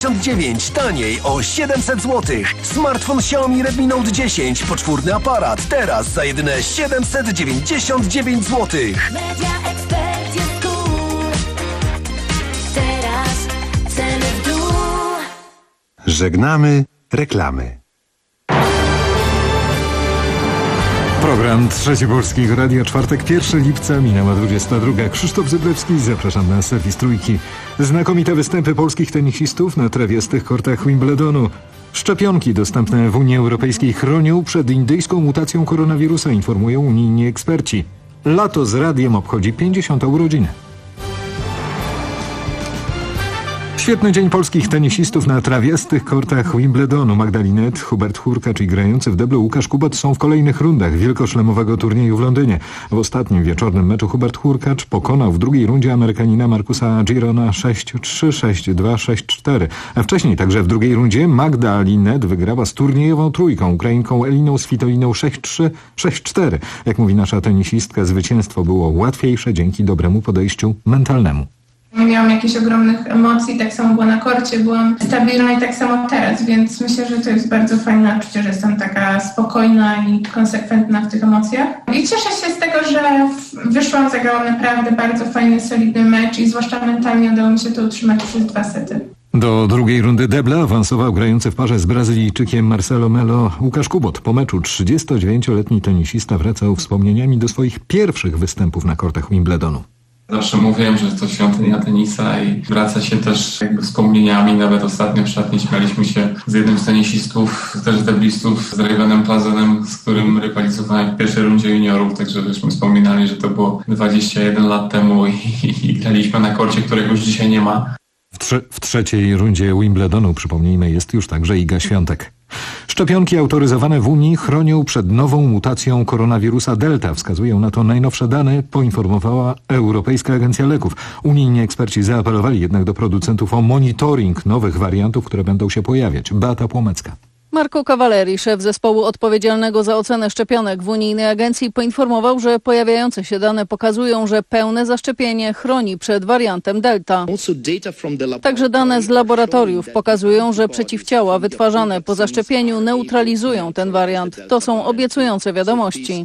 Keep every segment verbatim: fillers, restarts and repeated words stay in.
dziewięć taniej o siedemset złotych. Smartfon Xiaomi Redmi Note dziesięć, poczwórny aparat, teraz za jedyne siedemset dziewięćdziesiąt dziewięć złotych. Media Expert jest cool. Teraz ceny w dół. Żegnamy reklamy. Program Trzeci Polskiego Radia, czwartek, pierwszego lipca, minęła dwudziesta druga. Krzysztof Zyblewski, zapraszam na serwis Trójki. Znakomite występy polskich tenisistów na trawiastych kortach Wimbledonu. Szczepionki dostępne w Unii Europejskiej chronią przed indyjską mutacją koronawirusa, informują unijni eksperci. Lato z radiem obchodzi pięćdziesiątą urodzinę. Świetny dzień polskich tenisistów na trawiastych kortach Wimbledonu. Magdalinet, Hubert Hurkacz i grający w deblu Łukasz Kubot są w kolejnych rundach wielkoszlemowego turnieju w Londynie. W ostatnim wieczornym meczu Hubert Hurkacz pokonał w drugiej rundzie Amerykanina Marcusa Girona sześć trzy, sześć dwa, sześć cztery. A wcześniej także w drugiej rundzie Magdalinet wygrała z turniejową trójką Ukrainką Eliną Svitoliną sześć trzy, sześć cztery. Jak mówi nasza tenisistka, zwycięstwo było łatwiejsze dzięki dobremu podejściu mentalnemu. Nie miałam jakichś ogromnych emocji, tak samo było na korcie, byłam stabilna i tak samo teraz, więc myślę, że to jest bardzo fajne uczucie, że jestem taka spokojna i konsekwentna w tych emocjach. I cieszę się z tego, że wyszłam, zagrałam naprawdę bardzo fajny, solidny mecz i zwłaszcza mentalnie udało mi się to utrzymać przez dwa sety. Do drugiej rundy debla awansował grający w parze z Brazylijczykiem Marcelo Melo Łukasz Kubot. Po meczu trzydziestodziewięcioletni tenisista wracał wspomnieniami do swoich pierwszych występów na kortach Wimbledonu. Zawsze mówiłem, że to świątynia tenisa i wraca się też jakby wspomnieniami. Nawet ostatnio w szatni śmialiśmy się z jednym z tenisistów, też z deblistów, z Ravenem Plazenem, z którym rywalizowałem w pierwszej rundzie juniorów, także żeśmy wspominali, że to było dwadzieścia jeden lat temu i, i, i graliśmy na korcie, którego już dzisiaj nie ma. W, trze- w trzeciej rundzie Wimbledonu, przypomnijmy, jest już także Iga Świątek. Szczepionki autoryzowane w Unii chronią przed nową mutacją koronawirusa Delta. Wskazują na to najnowsze dane, poinformowała Europejska Agencja Leków. Unijni eksperci zaapelowali jednak do producentów o monitoring nowych wariantów, które będą się pojawiać. Beata Płomecka. Marco Cavalleri, szef zespołu odpowiedzialnego za ocenę szczepionek w unijnej agencji, poinformował, że pojawiające się dane pokazują, że pełne zaszczepienie chroni przed wariantem Delta. Także dane z laboratoriów pokazują, że przeciwciała wytwarzane po zaszczepieniu neutralizują ten wariant. To są obiecujące wiadomości.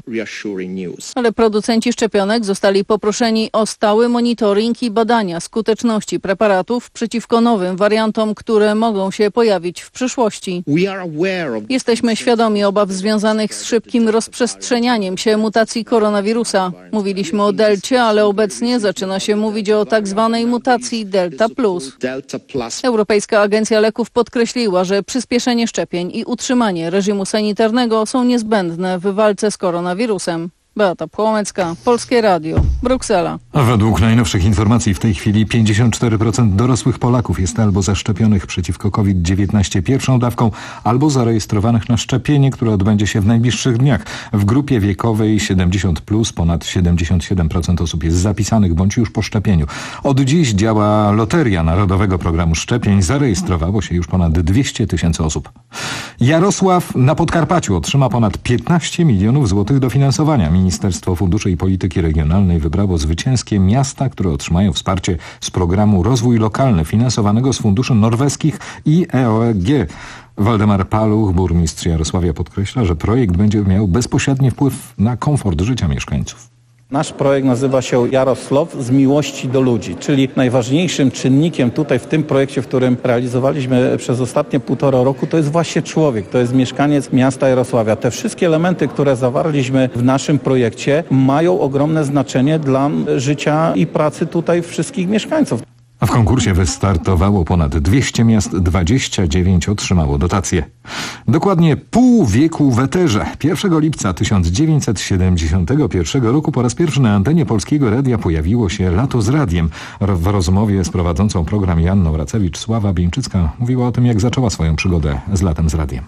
Ale producenci szczepionek zostali poproszeni o stały monitoring i badania skuteczności preparatów przeciwko nowym wariantom, które mogą się pojawić w przyszłości. Jesteśmy świadomi obaw związanych z szybkim rozprzestrzenianiem się mutacji koronawirusa. Mówiliśmy o delcie, ale obecnie zaczyna się mówić o tak zwanej mutacji Delta plus. Europejska Agencja Leków podkreśliła, że przyspieszenie szczepień i utrzymanie reżimu sanitarnego są niezbędne w walce z koronawirusem. Beata Płomecka, Polskie Radio, Bruksela. A według najnowszych informacji w tej chwili pięćdziesiąt cztery procent dorosłych Polaków jest albo zaszczepionych przeciwko COVID dziewiętnaście pierwszą dawką, albo zarejestrowanych na szczepienie, które odbędzie się w najbliższych dniach. W grupie wiekowej siedemdziesiąt plus ponad siedemdziesiąt siedem procent osób jest zapisanych bądź już po szczepieniu. Od dziś działa Loteria Narodowego Programu Szczepień. Zarejestrowało się już ponad dwieście tysięcy osób. Jarosław na Podkarpaciu otrzyma ponad piętnaście milionów złotych dofinansowania. Ministerstwo Funduszy i Polityki Regionalnej wybrało zwycięskie miasta, które otrzymają wsparcie z programu Rozwój Lokalny finansowanego z funduszy norweskich i E O E G. Waldemar Paluch, burmistrz Jarosławia, podkreśla, że projekt będzie miał bezpośredni wpływ na komfort życia mieszkańców. Nasz projekt nazywa się Jarosław z miłości do ludzi, czyli najważniejszym czynnikiem tutaj w tym projekcie, w którym realizowaliśmy przez ostatnie półtora roku, to jest właśnie człowiek, to jest mieszkaniec miasta Jarosławia. Te wszystkie elementy, które zawarliśmy w naszym projekcie, mają ogromne znaczenie dla życia i pracy tutaj wszystkich mieszkańców. A w konkursie wystartowało ponad dwieście miast, dwadzieścia dziewięć otrzymało dotacje. Dokładnie pół wieku w eterze. pierwszego lipca tysiąc dziewięćset siedemdziesiątego pierwszego roku po raz pierwszy na antenie Polskiego Radia pojawiło się Lato z radiem. W rozmowie z prowadzącą program Janną Racewicz Sława Bieńczycka mówiła o tym, jak zaczęła swoją przygodę z latem z radiem.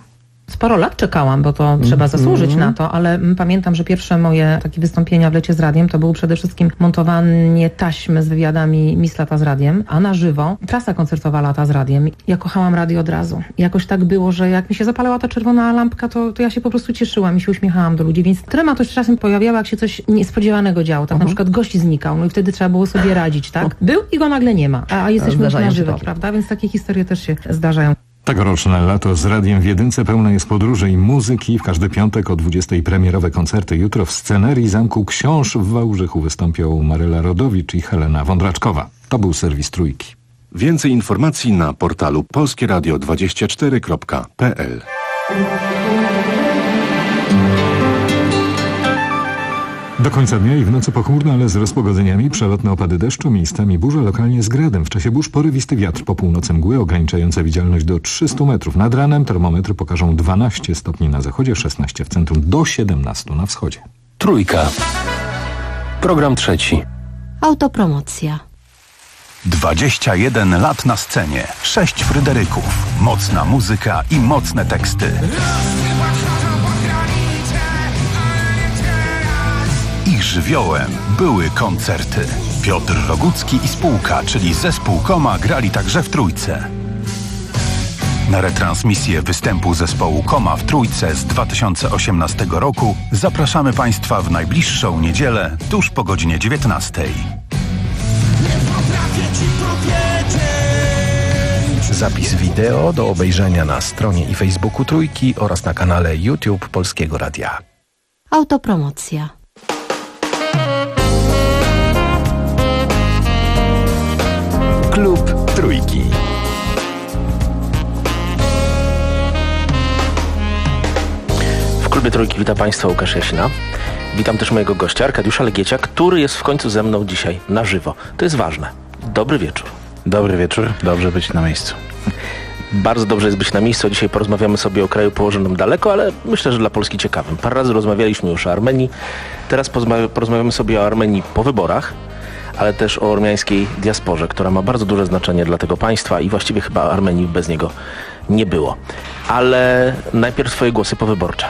Sporo lat czekałam, bo to trzeba zasłużyć na to, ale mm, pamiętam, że pierwsze moje takie wystąpienia w Lecie z Radiem to było przede wszystkim montowanie taśmy z wywiadami Miss Lata z Radiem, a na żywo trasa koncertowa Lata z Radiem. Ja kochałam radio od razu. Jakoś tak było, że jak mi się zapalała ta czerwona lampka, to, to ja się po prostu cieszyłam i się uśmiechałam do ludzi, więc trema to się czasem pojawiała, jak się coś niespodziewanego działo. Tak uh-huh. na przykład gość znikał, no i wtedy trzeba było sobie radzić, tak? Był i go nagle nie ma, a, a jesteśmy już na żywo, prawda? Więc takie historie też się zdarzają. Tegoroczne Lato z Radiem w Jedynce pełne jest podróży i muzyki. W każdy piątek o dwudziestej premierowe koncerty. Jutro w scenerii Zamku Książ w Wałbrzychu wystąpią Maryla Rodowicz i Helena Wądraczkowa. To był serwis Trójki. Więcej informacji na portalu polskie radio dwadzieścia cztery kropka p l. Do końca dnia i w nocy pochmurno, ale z rozpogodzeniami, przelotne opady deszczu, miejscami burze, lokalnie z gradem. W czasie burz porywisty wiatr, po północy mgły ograniczające widzialność do trzystu metrów. Nad ranem termometry pokażą dwanaście stopni na zachodzie, szesnaście w centrum, do siedemnastu na wschodzie. Trójka. Program trzeci. Autopromocja. dwadzieścia jeden lat na scenie, sześć Fryderyków, mocna muzyka i mocne teksty. Ich żywiołem były koncerty. Piotr Rogucki i spółka, czyli zespół Koma, grali także w Trójce. Na retransmisję występu zespołu Koma w Trójce z dwa tysiące osiemnastego roku zapraszamy Państwa w najbliższą niedzielę tuż po godzinie dziewiętnastej. Zapis wideo do obejrzenia na stronie i Facebooku Trójki oraz na kanale YouTube Polskiego Radia. Autopromocja. Klub Trójki. W klubie Trójki witam Państwa, Łukasz Jasina. Witam też mojego gościa, Arkadiusza Legiecia, który jest w końcu ze mną dzisiaj na żywo. To jest ważne. Dobry wieczór. Dobry wieczór, dobrze być na miejscu. Bardzo dobrze jest być na miejscu. Dzisiaj porozmawiamy sobie o kraju położonym daleko, ale myślę, że dla Polski ciekawym. Parę razy rozmawialiśmy już o Armenii. Teraz porozmawiamy sobie o Armenii po wyborach, ale też o ormiańskiej diasporze, która ma bardzo duże znaczenie dla tego państwa i właściwie chyba Armenii bez niego nie było. Ale najpierw swoje głosy powyborcze.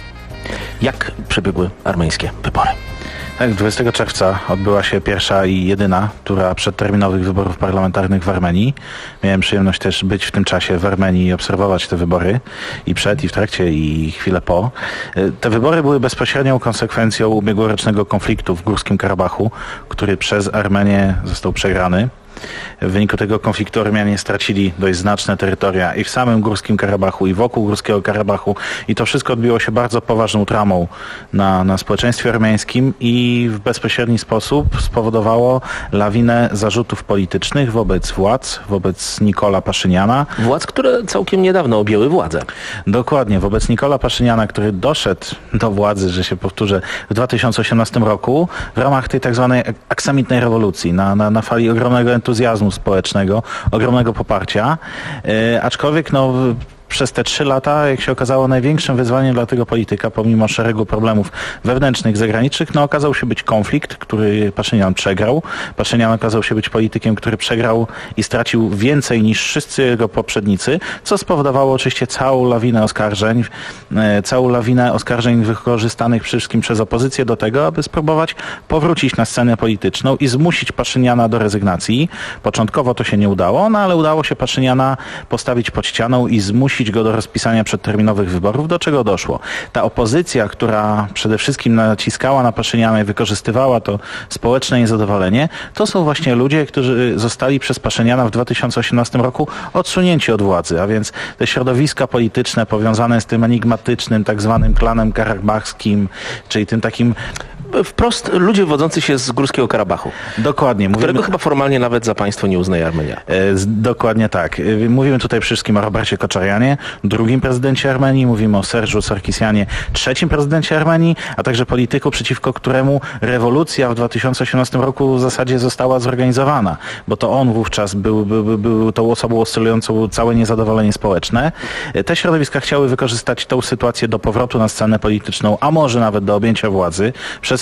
Jak przebiegły armeńskie wybory? Tak, dwudziestego czerwca odbyła się pierwsza i jedyna tura przedterminowych wyborów parlamentarnych w Armenii. Miałem przyjemność też być w tym czasie w Armenii i obserwować te wybory i przed, i w trakcie, i chwilę po. Te wybory były bezpośrednią konsekwencją ubiegłorocznego konfliktu w Górskim Karabachu, który przez Armenię został przegrany. W wyniku tego konfliktu Ormianie stracili dość znaczne terytoria i w samym Górskim Karabachu, i wokół Górskiego Karabachu, i to wszystko odbiło się bardzo poważną traumą na, na społeczeństwie ormiańskim i w bezpośredni sposób spowodowało lawinę zarzutów politycznych wobec władz, wobec Nikola Paszyniana. Władz, które całkiem niedawno objęły władzę. Dokładnie, wobec Nikola Paszyniana, który doszedł do władzy, że się powtórzę, w dwa tysiące osiemnastym roku w ramach tej tak zwanej aksamitnej rewolucji, na, na, na fali ogromnego entuzjazmu społecznego, ogromnego poparcia, yy, aczkolwiek no przez te trzy lata, jak się okazało, największym wyzwaniem dla tego polityka, pomimo szeregu problemów wewnętrznych, zagranicznych, no okazał się być konflikt, który Paszynian przegrał. Paszynian okazał się być politykiem, który przegrał i stracił więcej niż wszyscy jego poprzednicy, co spowodowało oczywiście całą lawinę oskarżeń, e, całą lawinę oskarżeń wykorzystanych przede wszystkim przez opozycję do tego, aby spróbować powrócić na scenę polityczną i zmusić Paszyniana do rezygnacji. Początkowo to się nie udało, no ale udało się Paszyniana postawić pod ścianą i zmusić go do rozpisania przedterminowych wyborów, do czego doszło. Ta opozycja, która przede wszystkim naciskała na Paszyniana i wykorzystywała to społeczne niezadowolenie, to są właśnie ludzie, którzy zostali przez Paszyniana w dwa tysiące osiemnastym roku odsunięci od władzy, a więc te środowiska polityczne powiązane z tym enigmatycznym tak zwanym klanem karabachskim, czyli tym takim wprost ludzie wodzący się z Górskiego Karabachu. Dokładnie. Którego Mówimy... chyba formalnie nawet za państwo nie uznaje Armenia. E, dokładnie tak. E, mówimy tutaj przede wszystkim o Robercie Koczarianie, drugim prezydencie Armenii, mówimy o Serżu Sarkisianie, trzecim prezydencie Armenii, a także polityku, przeciwko któremu rewolucja w dwa tysiące osiemnastym roku w zasadzie została zorganizowana, bo to on wówczas był, był, był, był tą osobą oscylującą całe niezadowolenie społeczne. E, te środowiska chciały wykorzystać tą sytuację do powrotu na scenę polityczną, a może nawet do objęcia władzy. Przez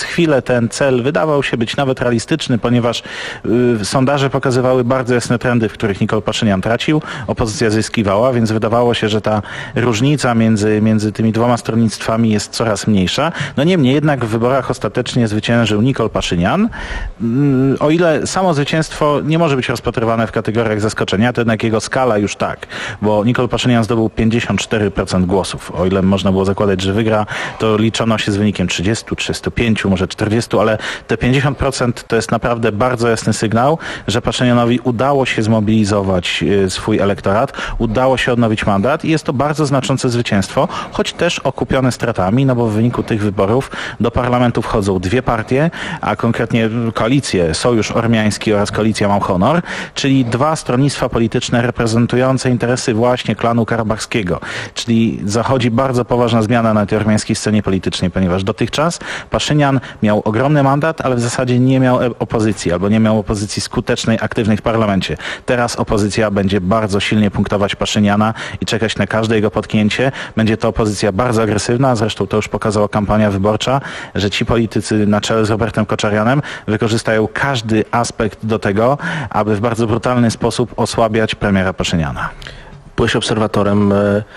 chwilę ten cel wydawał się być nawet realistyczny, ponieważ y, sondaże pokazywały bardzo jasne trendy, w których Nikol Paszynian tracił, opozycja zyskiwała, więc wydawało się, że ta różnica między, między tymi dwoma stronnictwami jest coraz mniejsza. No niemniej jednak w wyborach ostatecznie zwyciężył Nikol Paszynian. Y, o ile samo zwycięstwo nie może być rozpatrywane w kategoriach zaskoczenia, to jednak jego skala już tak, bo Nikol Paszynian zdobył pięćdziesiąt cztery procent głosów. O ile można było zakładać, że wygra, to liczono się z wynikiem trzydzieści, trzydzieści pięć, może czterdzieści, ale te pięćdziesiąt procent to jest naprawdę bardzo jasny sygnał, że Paszynianowi udało się zmobilizować swój elektorat, udało się odnowić mandat i jest to bardzo znaczące zwycięstwo, choć też okupione stratami, no bo w wyniku tych wyborów do parlamentu wchodzą dwie partie, a konkretnie koalicje Sojusz Ormiański oraz Koalicja Mam Honor, czyli dwa stronnictwa polityczne reprezentujące interesy właśnie klanu karabachskiego, czyli zachodzi bardzo poważna zmiana na tej ormiańskiej scenie politycznej, ponieważ dotychczas Paszynian miał ogromny mandat, ale w zasadzie nie miał opozycji, albo nie miał opozycji skutecznej, aktywnej w parlamencie. Teraz opozycja będzie bardzo silnie punktować Paszyniana i czekać na każde jego potknięcie. Będzie to opozycja bardzo agresywna, zresztą to już pokazała kampania wyborcza, że ci politycy na czele z Robertem Koczarianem wykorzystają każdy aspekt do tego, aby w bardzo brutalny sposób osłabiać premiera Paszyniana. Byłeś obserwatorem.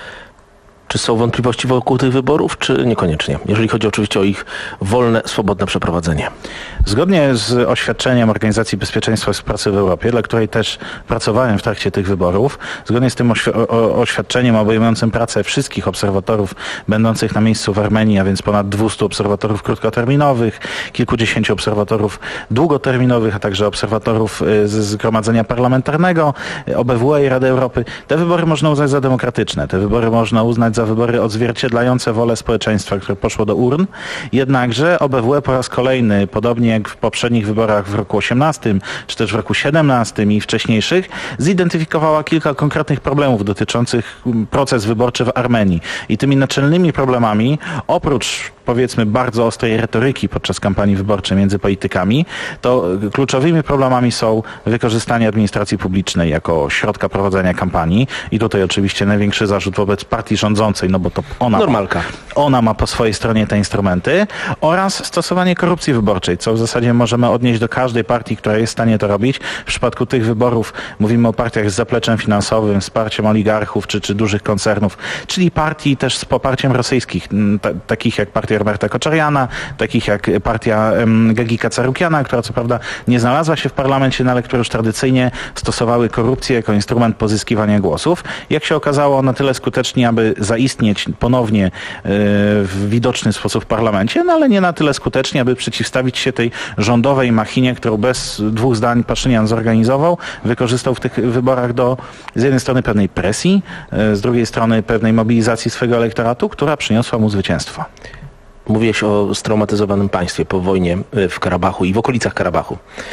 Czy są wątpliwości wokół tych wyborów, czy niekoniecznie? Jeżeli chodzi oczywiście o ich wolne, swobodne przeprowadzenie. Zgodnie z oświadczeniem Organizacji Bezpieczeństwa i Współpracy w Europie, dla której też pracowałem w trakcie tych wyborów, zgodnie z tym oświ- o- oświadczeniem obejmującym pracę wszystkich obserwatorów będących na miejscu w Armenii, a więc ponad dwieście obserwatorów krótkoterminowych, kilkudziesięciu obserwatorów długoterminowych, a także obserwatorów ze Zgromadzenia Parlamentarnego, O B W E i Rady Europy. Te wybory można uznać za demokratyczne. Te wybory można uznać za wybory odzwierciedlające wolę społeczeństwa, które poszło do urn. Jednakże O B W E po raz kolejny, podobnie jak w poprzednich wyborach w roku osiemnastym, czy też w roku siedemnastym i wcześniejszych, zidentyfikowała kilka konkretnych problemów dotyczących proces wyborczy w Armenii. I tymi naczelnymi problemami, oprócz powiedzmy bardzo ostrej retoryki podczas kampanii wyborczej między politykami, to kluczowymi problemami są wykorzystanie administracji publicznej jako środka prowadzenia kampanii i tutaj oczywiście największy zarzut wobec partii rządzącej, no bo to ona, Normalka. ona ma po swojej stronie te instrumenty, oraz stosowanie korupcji wyborczej, co w zasadzie możemy odnieść do każdej partii, która jest w stanie to robić. W przypadku tych wyborów mówimy o partiach z zapleczem finansowym, wsparciem oligarchów czy, czy dużych koncernów, czyli partii też z poparciem rosyjskich, t- takich jak partia Roberta Koczariana, takich jak partia um, Gagika Carukiana, która co prawda nie znalazła się w parlamencie, no ale które już tradycyjnie stosowały korupcję jako instrument pozyskiwania głosów. Jak się okazało, na tyle skutecznie, aby zaistnieć ponownie y, w widoczny sposób w parlamencie, no ale nie na tyle skutecznie, aby przeciwstawić się tej rządowej machinie, którą bez dwóch zdań Paszynian zorganizował, wykorzystał w tych wyborach do z jednej strony pewnej presji, y, z drugiej strony pewnej mobilizacji swojego elektoratu, która przyniosła mu zwycięstwo. Mówiłeś o straumatyzowanym państwie po wojnie w Karabachu i w okolicach Karabachu.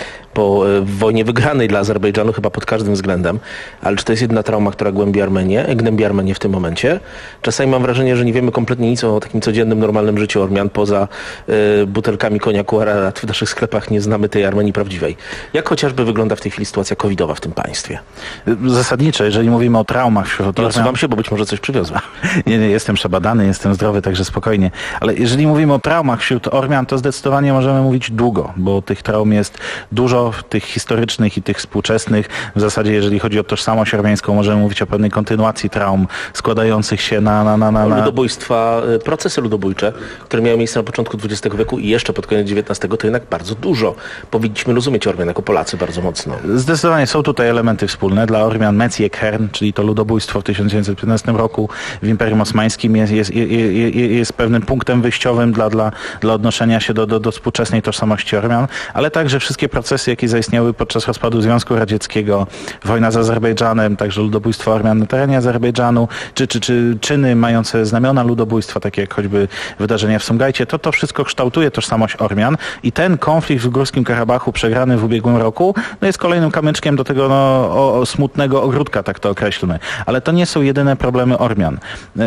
Po wojnie wygranej dla Azerbejdżanu chyba pod każdym względem, ale czy to jest jedna trauma, która głębi Armenię, gnębi Armenię w tym momencie? Czasami mam wrażenie, że nie wiemy kompletnie nic o takim codziennym, normalnym życiu Ormian, poza y, butelkami koniaku Ararat w naszych sklepach nie znamy tej Armenii prawdziwej. Jak chociażby wygląda w tej chwili sytuacja covidowa w tym państwie? Zasadniczo, jeżeli mówimy o traumach wśród Ormian... Nie odsuwam się, bo być może coś przywiozła. Nie, nie, jestem przebadany, jestem zdrowy, także spokojnie. Ale jeżeli mówimy o traumach wśród Ormian, to zdecydowanie możemy mówić długo, bo tych traum jest dużo, tych historycznych i tych współczesnych. W zasadzie, jeżeli chodzi o tożsamość ormiańską, możemy mówić o pewnej kontynuacji traum składających się na... na, na, na, na... Ludobójstwa, procesy ludobójcze, które miały miejsce na początku dwudziestego wieku i jeszcze pod koniec dziewiętnastego, to jednak bardzo dużo. Powinniśmy rozumieć Ormian jako Polacy bardzo mocno. Zdecydowanie są tutaj elementy wspólne. Dla Ormian Meciek Hern, czyli to ludobójstwo w tysiąc dziewięćset piętnastym roku w Imperium Osmańskim jest, jest, jest, jest pewnym punktem wyjściowym dla, dla, dla odnoszenia się do, do, do współczesnej tożsamości Ormian, ale także wszystkie procesy, jakie zaistniały podczas rozpadu Związku Radzieckiego, wojna z Azerbejdżanem, także ludobójstwo Ormian na terenie Azerbejdżanu, czy, czy, czy czyny mające znamiona ludobójstwa, takie jak choćby wydarzenia w Sumgajcie, to to wszystko kształtuje tożsamość Ormian i ten konflikt w Górskim Karabachu przegrany w ubiegłym roku no jest kolejnym kamyczkiem do tego no, o, o smutnego ogródka, tak to określmy. Ale to nie są jedyne problemy Ormian, yy,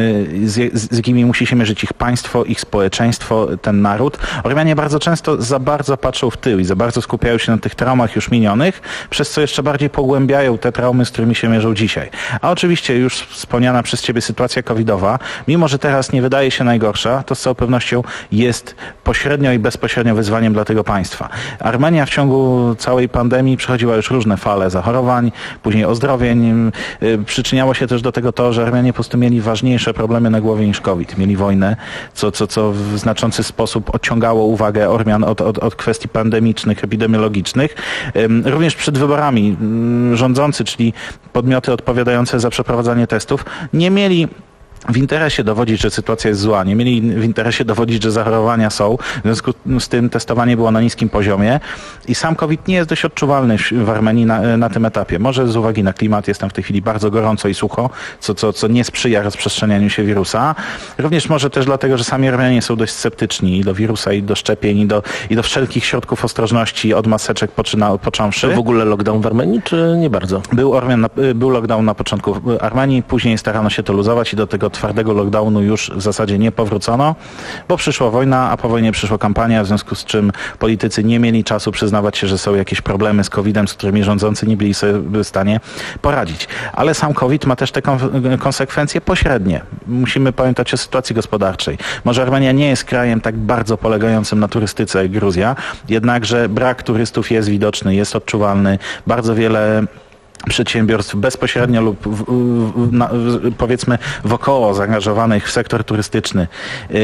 z, z jakimi musi się mierzyć ich państwo, ich społeczeństwo, ten naród. Ormianie bardzo często za bardzo patrzą w tył i za bardzo skupiają się na tych traumach już minionych, przez co jeszcze bardziej pogłębiają te traumy, z którymi się mierzą dzisiaj. A oczywiście już wspomniana przez Ciebie sytuacja covidowa, mimo że teraz nie wydaje się najgorsza, to z całą pewnością jest pośrednio i bezpośrednio wyzwaniem dla tego państwa. Armenia w ciągu całej pandemii przechodziła już różne fale zachorowań, później ozdrowień. Przyczyniało się też do tego to, że Armenianie po prostu mieli ważniejsze problemy na głowie niż COVID. Mieli wojnę, co, co, co w znaczący sposób odciągało uwagę Ormian od, od, od kwestii pandemicznych, epidemiologicznych. Również przed wyborami rządzący, czyli podmioty odpowiadające za przeprowadzanie testów, nie mieli w interesie dowodzić, że sytuacja jest zła. Nie mieli w interesie dowodzić, że zachorowania są. W związku z tym testowanie było na niskim poziomie i sam COVID nie jest dość odczuwalny w Armenii na, na tym etapie. Może z uwagi na klimat jest tam w tej chwili bardzo gorąco i sucho, co, co, co nie sprzyja rozprzestrzenianiu się wirusa. Również może też dlatego, że sami Armenianie są dość sceptyczni i do wirusa, i do szczepień, i do, i do wszelkich środków ostrożności, od maseczek poczyna, począwszy. To w ogóle lockdown w Armenii, czy nie bardzo? Był, Ormian, był lockdown na początku w Armenii, później starano się to luzować i do tego twardego lockdownu już w zasadzie nie powrócono, bo przyszła wojna, a po wojnie przyszła kampania, w związku z czym politycy nie mieli czasu przyznawać się, że są jakieś problemy z kowidem, z którymi rządzący nie byli sobie w stanie poradzić. Ale sam COVID ma też te konsekwencje pośrednie. Musimy pamiętać o sytuacji gospodarczej. Może Armenia nie jest krajem tak bardzo polegającym na turystyce jak Gruzja, jednakże brak turystów jest widoczny, jest odczuwalny. Bardzo wiele przedsiębiorstw bezpośrednio lub w, w, na, w, powiedzmy wokoło zaangażowanych w sektor turystyczny yy,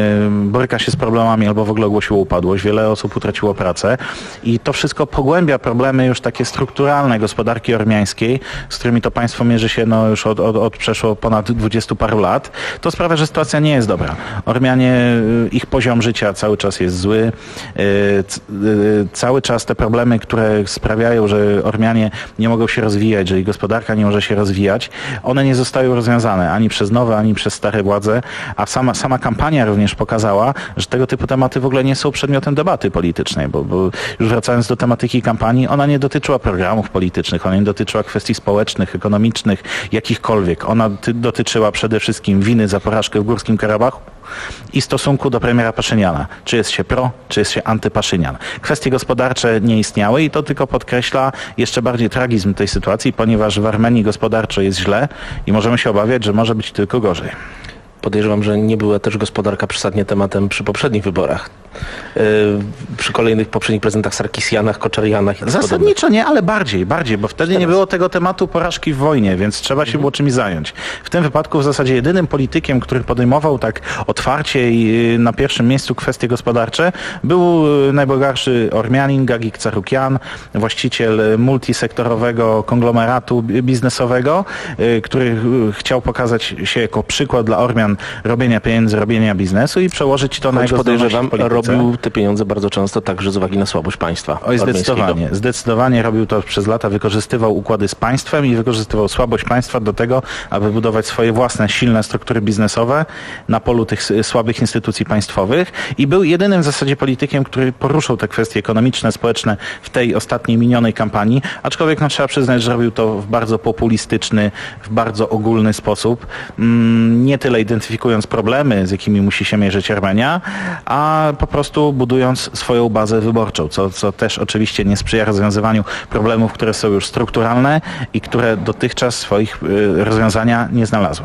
boryka się z problemami albo w ogóle ogłosiło upadłość. Wiele osób utraciło pracę i to wszystko pogłębia problemy już takie strukturalne gospodarki ormiańskiej, z którymi to państwo mierzy się no, już od, od, od przeszło ponad dwudziestu paru lat. To sprawia, że sytuacja nie jest dobra. Ormianie, ich poziom życia cały czas jest zły. Yy, yy, cały czas te problemy, które sprawiają, że Ormianie nie mogą się rozwijać, że ich gospodarka nie może się rozwijać, one nie zostały rozwiązane ani przez nowe, ani przez stare władze, a sama, sama kampania również pokazała, że tego typu tematy w ogóle nie są przedmiotem debaty politycznej, bo, bo już wracając do tematyki kampanii, ona nie dotyczyła programów politycznych, ona nie dotyczyła kwestii społecznych, ekonomicznych, jakichkolwiek. Ona ty, dotyczyła przede wszystkim winy za porażkę w Górskim Karabachu i stosunku do premiera Paszyniana. Czy jest się pro, czy jest się antypaszynian. Kwestie gospodarcze nie istniały i to tylko podkreśla jeszcze bardziej tragizm tej sytuacji, ponieważ w Armenii gospodarczo jest źle i możemy się obawiać, że może być tylko gorzej. Podejrzewam, że nie była też gospodarka przesadnie tematem przy poprzednich wyborach. Yy, przy kolejnych poprzednich prezydentach Sarkisianach, Koczarianach i zasadniczo podobnych. Nie, ale bardziej, bardziej, bo wtedy Teraz. nie było tego tematu porażki w wojnie, więc trzeba się mhm. było czymś zająć. W tym wypadku w zasadzie jedynym politykiem, który podejmował tak otwarcie i na pierwszym miejscu kwestie gospodarcze, był najbogatszy Ormianin Gagik Carukian, właściciel multisektorowego konglomeratu biznesowego, który chciał pokazać się jako przykład dla Ormian robienia pieniędzy, robienia biznesu i przełożyć to Choć na jego podejrzewam, robił te pieniądze bardzo często także z uwagi na słabość państwa. Oj, zdecydowanie. Zdecydowanie robił to przez lata, wykorzystywał układy z państwem i wykorzystywał słabość państwa do tego, aby budować swoje własne, silne struktury biznesowe na polu tych słabych instytucji państwowych i był jedynym w zasadzie politykiem, który poruszył te kwestie ekonomiczne, społeczne w tej ostatniej minionej kampanii, aczkolwiek no, trzeba przyznać, że robił to w bardzo populistyczny, w bardzo ogólny sposób. Nie tyle identyfikując problemy, z jakimi musi się mierzyć Armenia, a po prostu budując swoją bazę wyborczą, co, co też oczywiście nie sprzyja rozwiązywaniu problemów, które są już strukturalne i które dotychczas swoich y, rozwiązania nie znalazły.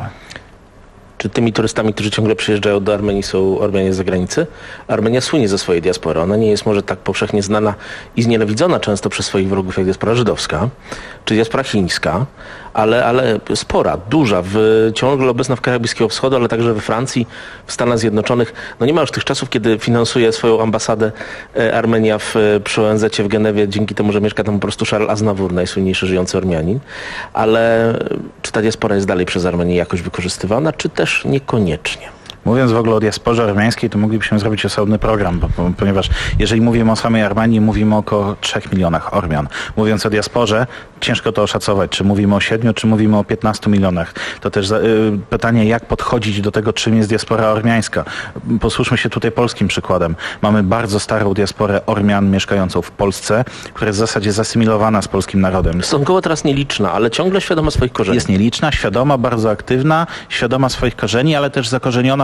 Czy tymi turystami, którzy ciągle przyjeżdżają do Armenii, są Ormianie z zagranicy? Armenia słynie ze swojej diaspory. Ona nie jest może tak powszechnie znana i znienawidzona często przez swoich wrogów jak diaspora żydowska, czy diaspora chińska, ale, ale spora, duża, w, ciągle obecna w krajach Bliskiego Wschodu, ale także we Francji, w Stanach Zjednoczonych. No nie ma już tych czasów, kiedy finansuje swoją ambasadę e, Armenia w, przy O N Z cie w Genewie, dzięki temu, że mieszka tam po prostu Charles Aznavour, najsłynniejszy żyjący Ormianin. Ale czy ta diaspora jest dalej przez Armenię jakoś wykorzystywana, czy też niekoniecznie? Mówiąc w ogóle o diasporze armeńskiej, to moglibyśmy zrobić osobny program, bo, ponieważ jeżeli mówimy o samej Armenii, mówimy o około trzech milionach Ormian. Mówiąc o diasporze, ciężko to oszacować, czy mówimy o siedmiu, czy mówimy o piętnastu milionach. To też y, pytanie, jak podchodzić do tego, czym jest diaspora ormiańska. Posłuchajmy się tutaj polskim przykładem. Mamy bardzo starą diasporę Ormian mieszkającą w Polsce, która jest w zasadzie zasymilowana z polskim narodem. Stosunkowo teraz nieliczna, ale ciągle świadoma swoich korzeni. Jest nieliczna, świadoma, bardzo aktywna, świadoma swoich korzeni, ale też zakorzeniona w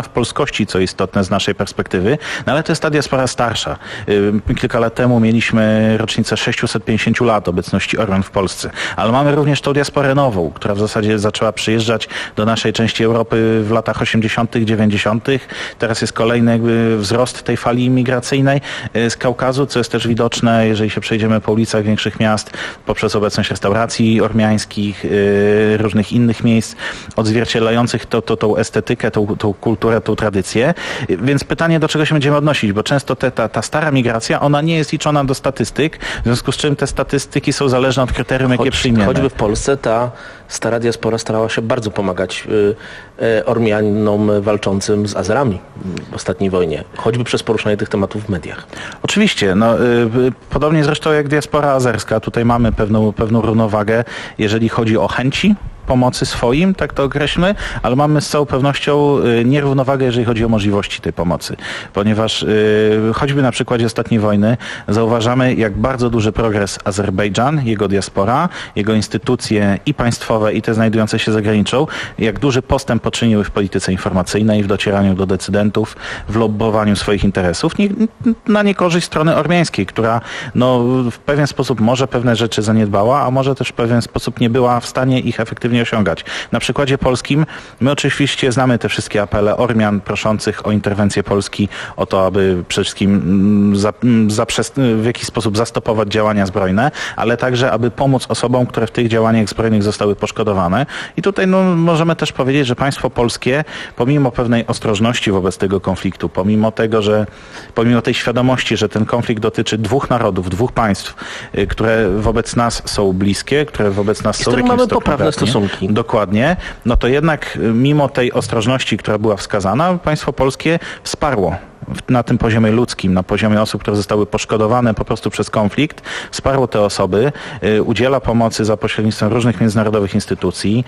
polskości, co istotne z naszej perspektywy, no ale to jest ta diaspora starsza. Kilka lat temu mieliśmy rocznicę sześciuset pięćdziesiąt lat obecności Ormian w Polsce, ale mamy również tą diasporę nową, która w zasadzie zaczęła przyjeżdżać do naszej części Europy w latach osiemdziesiątych, dziewięćdziesiątych. Teraz jest kolejny jakby wzrost tej fali imigracyjnej z Kaukazu, co jest też widoczne, jeżeli się przejdziemy po ulicach większych miast, poprzez obecność restauracji ormiańskich, różnych innych miejsc, odzwierciedlających to, to, tą estetykę, tą, tą kulturę, tą tradycję. Więc pytanie, do czego się będziemy odnosić, bo często te, ta, ta stara migracja, ona nie jest liczona do statystyk, w związku z czym te statystyki są zależne od kryterium, jakie Choć, przyjmiemy. Choćby w Polsce ta stara diaspora starała się bardzo pomagać y, y, Ormianom walczącym z Azerami w ostatniej wojnie, choćby przez poruszanie tych tematów w mediach. Oczywiście, no, y, y, podobnie zresztą jak diaspora azerska, tutaj mamy pewną, pewną równowagę, jeżeli chodzi o chęci pomocy swoim, tak to określmy, ale mamy z całą pewnością nierównowagę, jeżeli chodzi o możliwości tej pomocy. Ponieważ yy, choćby na przykładzie ostatniej wojny zauważamy, jak bardzo duży progres Azerbejdżan, jego diaspora, jego instytucje i państwowe, i te znajdujące się za granicą, jak duży postęp poczyniły w polityce informacyjnej, w docieraniu do decydentów, w lobbowaniu swoich interesów, nie, na niekorzyść strony ormiańskiej, która no, w pewien sposób może pewne rzeczy zaniedbała, a może też w pewien sposób nie była w stanie ich efektywnie osiągać. Na przykładzie polskim my oczywiście znamy te wszystkie apele Ormian proszących o interwencję Polski, o to, aby przede wszystkim za, zaprzest- w jakiś sposób zastopować działania zbrojne, ale także, aby pomóc osobom, które w tych działaniach zbrojnych zostały poszkodowane. I tutaj no, możemy też powiedzieć, że państwo polskie, pomimo pewnej ostrożności wobec tego konfliktu, pomimo tego, że pomimo tej świadomości, że ten konflikt dotyczy dwóch narodów, dwóch państw, które wobec nas są bliskie, które wobec nas I są w jakimś mamy stopniu poprawne stosunki. Dokładnie. No to jednak mimo tej ostrożności, która była wskazana, państwo polskie wsparło na tym poziomie ludzkim, na poziomie osób, które zostały poszkodowane po prostu przez konflikt, wsparło te osoby, udziela pomocy za pośrednictwem różnych międzynarodowych instytucji,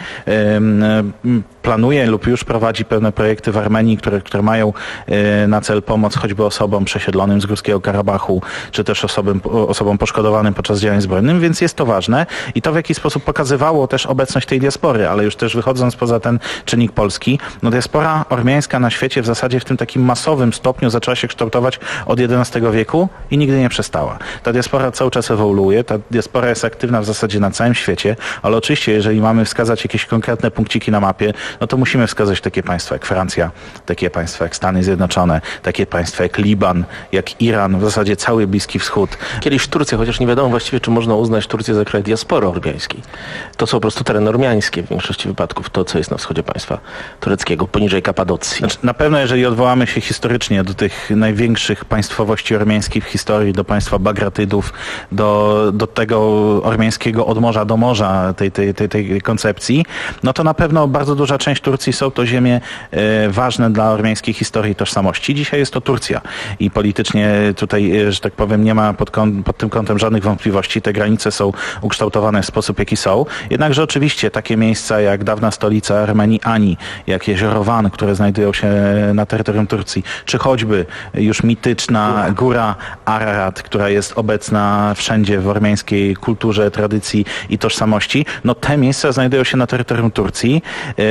planuje lub już prowadzi pewne projekty w Armenii, które, które mają na cel pomoc choćby osobom przesiedlonym z Górskiego Karabachu, czy też osobom, osobom poszkodowanym podczas działań zbrojnych, więc jest to ważne i to w jakiś sposób pokazywało też obecność tej diaspory, ale już też wychodząc poza ten czynnik polski, no diaspora ormiańska na świecie w zasadzie w tym takim masowym stopniu zaczęła się kształtować od jedenastego wieku i nigdy nie przestała. Ta diaspora cały czas ewoluuje, ta diaspora jest aktywna w zasadzie na całym świecie, ale oczywiście jeżeli mamy wskazać jakieś konkretne punkciki na mapie, no to musimy wskazać takie państwa jak Francja, takie państwa jak Stany Zjednoczone, takie państwa jak Liban, jak Iran, w zasadzie cały Bliski Wschód. Kiedyś Turcja, chociaż nie wiadomo właściwie, czy można uznać Turcję za kraj diaspory ormiańskiej. To są po prostu tereny ormiańskie w większości wypadków, to co jest na wschodzie państwa tureckiego, poniżej Kapadocji. Znaczy, na pewno jeżeli odwołamy się historycznie do tych największych państwowości ormiańskich w historii, do państwa Bagratydów, do, do tego ormiańskiego od morza do morza, tej, tej, tej, tej koncepcji, no to na pewno bardzo duża część Turcji są to ziemie e, ważne dla ormiańskiej historii i tożsamości. Dzisiaj jest to Turcja i politycznie tutaj, że tak powiem, nie ma pod, kąt, pod tym kątem żadnych wątpliwości. Te granice są ukształtowane w sposób, jaki są. Jednakże oczywiście takie miejsca jak dawna stolica Armenii Ani, jak jezioro Van, które znajdują się na terytorium Turcji, czy choćby już mityczna góra Ararat, która jest obecna wszędzie w ormiańskiej kulturze, tradycji i tożsamości, no te miejsca znajdują się na terytorium Turcji.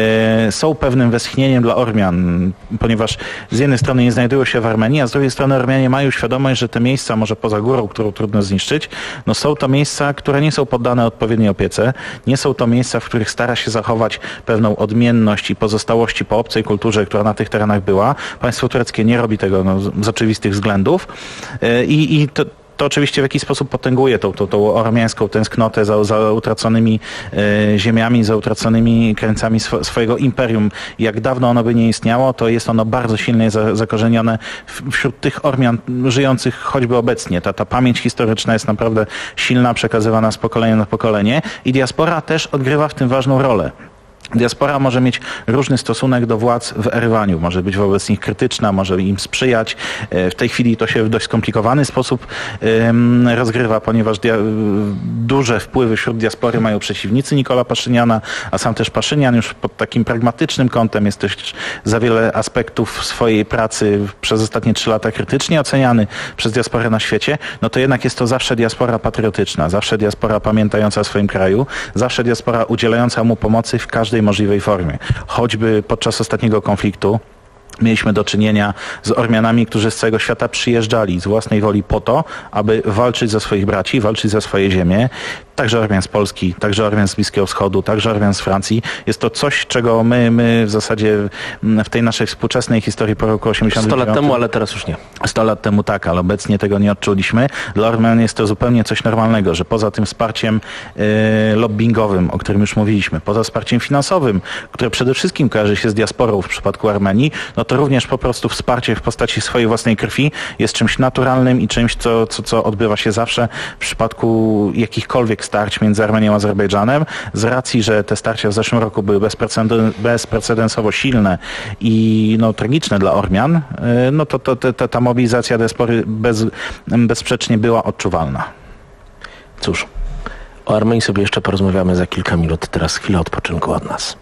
E, są pewnym westchnieniem dla Ormian, ponieważ z jednej strony nie znajdują się w Armenii, a z drugiej strony Ormianie mają świadomość, że te miejsca, może poza górą, którą trudno zniszczyć, no są to miejsca, które nie są poddane odpowiedniej opiece, nie są to miejsca, w których stara się zachować pewną odmienność i pozostałości po obcej kulturze, która na tych terenach była. Państwo tureckie nie robi tego no, z oczywistych względów i, i to, to oczywiście w jakiś sposób potęguje tą, tą, tą ormiańską tęsknotę za, za utraconymi e, ziemiami, za utraconymi krańcami sw swojego imperium. Jak dawno ono by nie istniało, to jest ono bardzo silnie za, zakorzenione w, wśród tych Ormian żyjących choćby obecnie. Ta, ta pamięć historyczna jest naprawdę silna, przekazywana z pokolenia na pokolenie i diaspora też odgrywa w tym ważną rolę. Diaspora może mieć różny stosunek do władz w Erywaniu. Może być wobec nich krytyczna, może im sprzyjać. W tej chwili to się w dość skomplikowany sposób um, rozgrywa, ponieważ duże wpływy wśród diaspory mają przeciwnicy Nikola Paszyniana, a sam też Paszynian już pod takim pragmatycznym kątem jest też za wiele aspektów swojej pracy przez ostatnie trzy lata krytycznie oceniany przez diasporę na świecie. No to jednak jest to zawsze diaspora patriotyczna, zawsze diaspora pamiętająca o swoim kraju, zawsze diaspora udzielająca mu pomocy w każdej możliwej formie. Choćby podczas ostatniego konfliktu mieliśmy do czynienia z Ormianami, którzy z całego świata przyjeżdżali z własnej woli po to, aby walczyć za swoich braci, walczyć za swoje ziemię. Także Ormian z Polski, także Ormian z Bliskiego Wschodu, także Ormian z Francji. Jest to coś, czego my, my w zasadzie w tej naszej współczesnej historii po roku osiemdziesiątym dziewiątym... sto lat temu, ale teraz już nie. sto lat temu tak, ale obecnie tego nie odczuliśmy. Dla Ormian jest to zupełnie coś normalnego, że poza tym wsparciem y, lobbyingowym, o którym już mówiliśmy, poza wsparciem finansowym, które przede wszystkim kojarzy się z diasporą w przypadku Armenii, no to również po prostu wsparcie w postaci swojej własnej krwi jest czymś naturalnym i czymś, co, co, co odbywa się zawsze w przypadku jakichkolwiek starć między Armenią a Azerbejdżanem. Z racji, że te starcia w zeszłym roku były bezpreceden- bezprecedensowo silne i no, tragiczne dla Ormian, no to, to, to ta mobilizacja diaspory bez, bezsprzecznie była odczuwalna. Cóż, o Armenii sobie jeszcze porozmawiamy za kilka minut. Teraz chwilę odpoczynku od nas.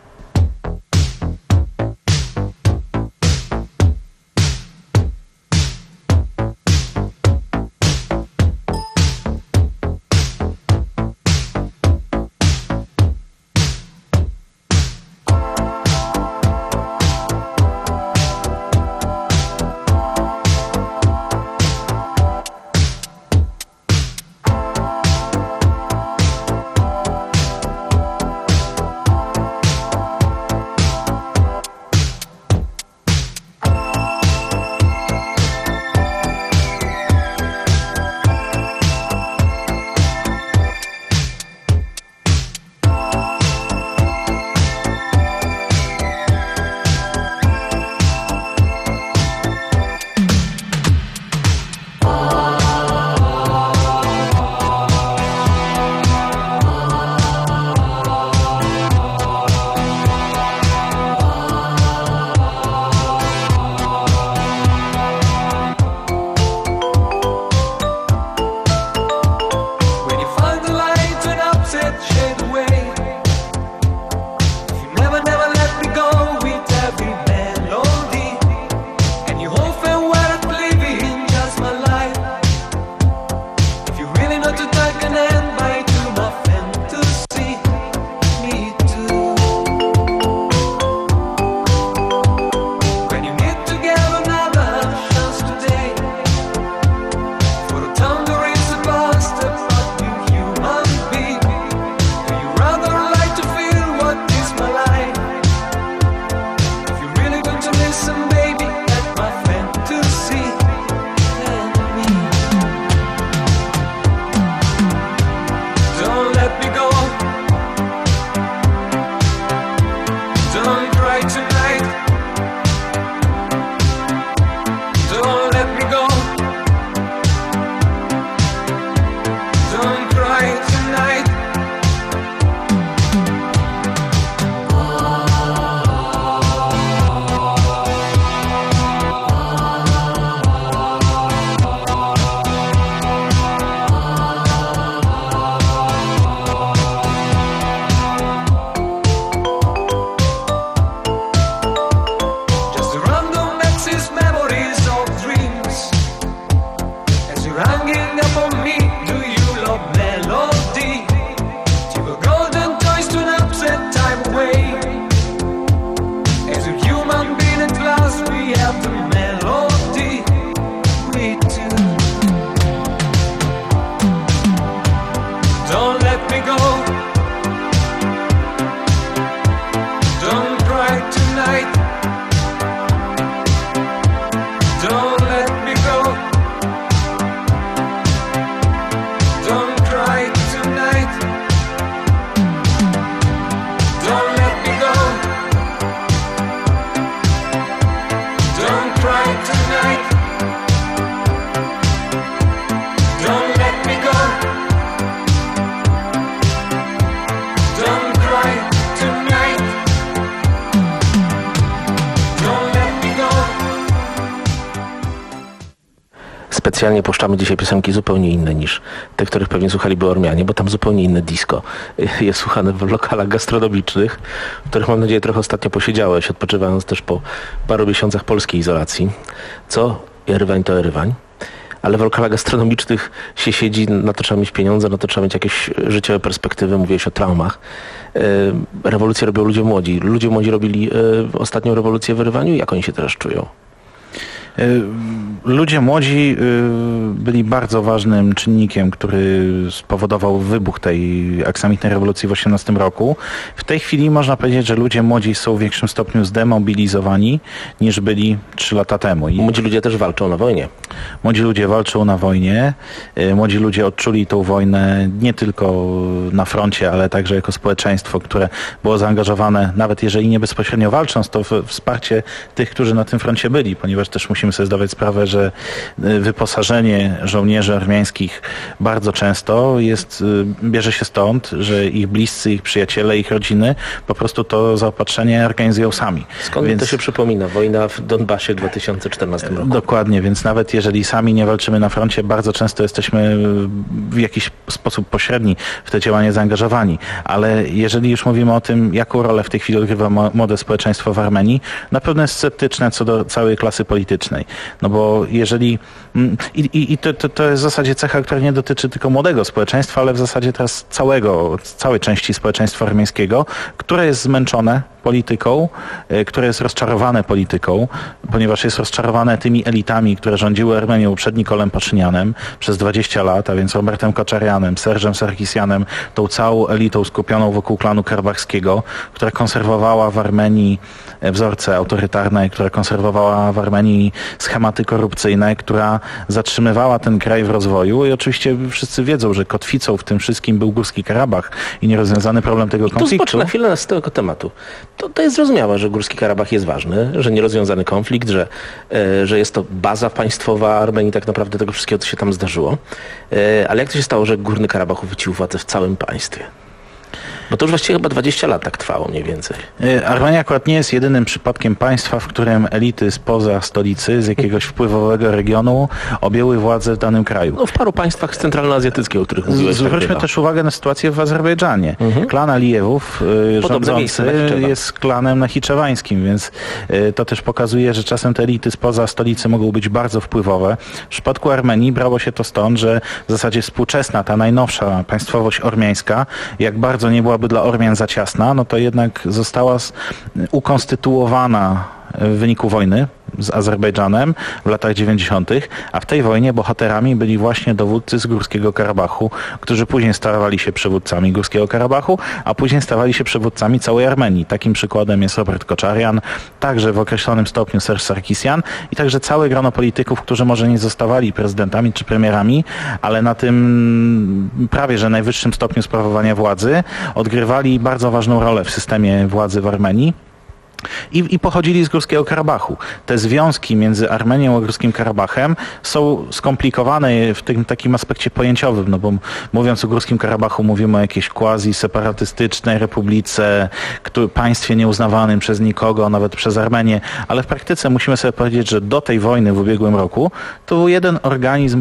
Specjalnie puszczamy dzisiaj piosenki zupełnie inne niż te, których pewnie słuchaliby Ormianie, bo tam zupełnie inne disco jest słuchane w lokalach gastronomicznych, w których mam nadzieję trochę ostatnio posiedziałeś, odpoczywając też po paru miesiącach polskiej izolacji. Co Erywań to Erywań, ale w lokalach gastronomicznych się siedzi, na to trzeba mieć pieniądze, na to trzeba mieć jakieś życiowe perspektywy, mówiłeś o traumach. Rewolucję robią ludzie młodzi. Ludzie młodzi robili ostatnią rewolucję w Erywaniu. Jak oni się teraz czują? Ludzie młodzi byli bardzo ważnym czynnikiem, który spowodował wybuch tej aksamitnej rewolucji w osiemnastym roku. W tej chwili można powiedzieć, że ludzie młodzi są w większym stopniu zdemobilizowani niż byli trzy lata temu. I młodzi ludzie też walczą na wojnie. Młodzi ludzie walczą na wojnie. Młodzi ludzie odczuli tą wojnę nie tylko na froncie, ale także jako społeczeństwo, które było zaangażowane, nawet jeżeli nie bezpośrednio walcząc, to w wsparcie tych, którzy na tym froncie byli, ponieważ też musimy sobie zdawać sprawę, że wyposażenie żołnierzy armiańskich bardzo często jest, bierze się stąd, że ich bliscy, ich przyjaciele, ich rodziny po prostu to zaopatrzenie organizują sami. Skąd więc to się przypomina? Wojna w Donbasie w dwa tysiące czternastym roku. Dokładnie, więc nawet jeżeli sami nie walczymy na froncie, bardzo często jesteśmy w jakiś sposób pośredni w te działania zaangażowani. Ale jeżeli już mówimy o tym, jaką rolę w tej chwili odgrywa młode społeczeństwo w Armenii, na pewno jest sceptyczne co do całej klasy politycznej. No bo jeżeli... I, i, i to, to, to jest w zasadzie cecha, która nie dotyczy tylko młodego społeczeństwa, ale w zasadzie teraz całego, całej części społeczeństwa armeńskiego, które jest zmęczone polityką, które jest rozczarowane polityką, ponieważ jest rozczarowane tymi elitami, które rządziły Armenią przed Nikolem Paszynianem przez dwadzieścia lat, a więc Robertem Koczarianem, Serżem Sarkisianem, tą całą elitą skupioną wokół klanu karabachskiego, która konserwowała w Armenii wzorce autorytarne, która konserwowała w Armenii schematy korupcyjne, która zatrzymywała ten kraj w rozwoju i oczywiście wszyscy wiedzą, że kotwicą w tym wszystkim był Górski Karabach i nierozwiązany problem tego konfliktu. I tu zobacz na chwilę z tego tematu. To, to jest zrozumiałe, że Górski Karabach jest ważny, że nierozwiązany konflikt, że, e, że jest to baza państwowa Armenii, tak naprawdę tego wszystkiego, co się tam zdarzyło. E, ale jak to się stało, że Górny Karabach uchwycił władzę w całym państwie? Bo to już właściwie chyba dwadzieścia lat tak trwało mniej więcej. Armenia akurat nie jest jedynym przypadkiem państwa, w którym elity spoza stolicy, z jakiegoś wpływowego regionu objęły władzę w danym kraju. No w paru państwach centralnoazjatyckich, o których mówiłeś. Zwróćmy tak też uwagę na sytuację w Azerbejdżanie. Mhm. Klan Alijewów rządzący jest klanem nachiczewańskim, więc to też pokazuje, że czasem te elity spoza stolicy mogą być bardzo wpływowe. W przypadku Armenii brało się to stąd, że w zasadzie współczesna, ta najnowsza państwowość ormiańska, jak bardzo nie byłaby dla Ormian za ciasna, no to jednak została ukonstytuowana w wyniku wojny z Azerbejdżanem w latach dziewięćdziesiątych, a w tej wojnie bohaterami byli właśnie dowódcy z Górskiego Karabachu, którzy później stawali się przywódcami Górskiego Karabachu, a później stawali się przywódcami całej Armenii. Takim przykładem jest Robert Koczarian, także w określonym stopniu Serż Sarkisian i także całe grono polityków, którzy może nie zostawali prezydentami czy premierami, ale na tym prawie że najwyższym stopniu sprawowania władzy odgrywali bardzo ważną rolę w systemie władzy w Armenii. I, I pochodzili z Górskiego Karabachu. Te związki między Armenią a Górskim Karabachem są skomplikowane w tym takim aspekcie pojęciowym, no bo mówiąc o Górskim Karabachu mówimy o jakiejś quasi-separatystycznej republice, który, państwie nieuznawanym przez nikogo, nawet przez Armenię, ale w praktyce musimy sobie powiedzieć, że do tej wojny w ubiegłym roku to był jeden organizm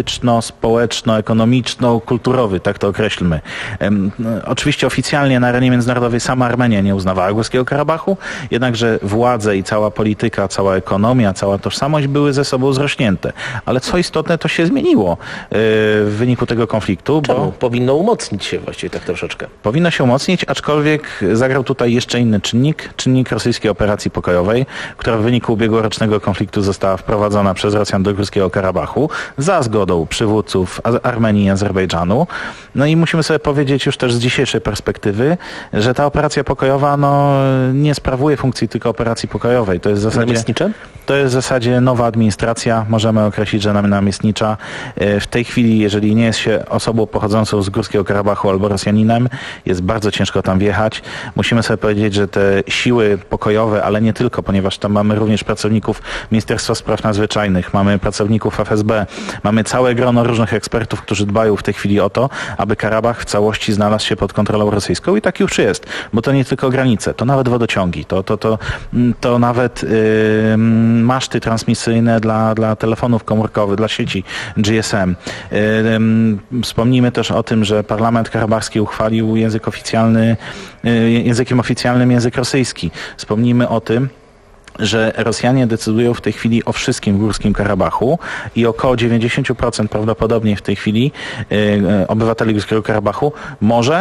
polityczno-społeczno-ekonomiczno-kulturowy, tak to określmy. Um, oczywiście oficjalnie na arenie międzynarodowej sama Armenia nie uznawała Górskiego Karabachu, jednakże władze i cała polityka, cała ekonomia, cała tożsamość były ze sobą zrośnięte. Ale co istotne, to się zmieniło yy, w wyniku tego konfliktu. Czemu? Bo powinno umocnić się właściwie tak troszeczkę. Powinno się umocnić, aczkolwiek zagrał tutaj jeszcze inny czynnik, czynnik rosyjskiej operacji pokojowej, która w wyniku ubiegłorocznego konfliktu została wprowadzona przez Rosjan do Górskiego Karabachu za zgodą przywódców Armenii i Azerbejdżanu. No i musimy sobie powiedzieć już też z dzisiejszej perspektywy, że ta operacja pokojowa no, nie sprawuje funkcji tylko operacji pokojowej. To jest w zasadzie, namiestnicze? To jest w zasadzie nowa administracja, możemy określić, że namiestnicza. W tej chwili, jeżeli nie jest się osobą pochodzącą z Górskiego Karabachu albo Rosjaninem, jest bardzo ciężko tam wjechać. Musimy sobie powiedzieć, że te siły pokojowe, ale nie tylko, ponieważ tam mamy również pracowników Ministerstwa Spraw Nadzwyczajnych, mamy pracowników F S B, mamy całe grono różnych ekspertów, którzy dbają w tej chwili o to, aby Karabach w całości znalazł się pod kontrolą rosyjską i tak już jest, bo to nie tylko granice, to nawet wodociągi, to, to, to, to nawet yy, maszty transmisyjne dla, dla telefonów komórkowych, dla sieci G S M. Yy, yy, wspomnijmy też o tym, że Parlament Karabachski uchwalił język oficjalny, yy, językiem oficjalnym język rosyjski. Wspomnijmy o tym, że Rosjanie decydują w tej chwili o wszystkim w Górskim Karabachu i około dziewięćdziesiąt procent prawdopodobnie w tej chwili yy, obywateli Górskiego Karabachu może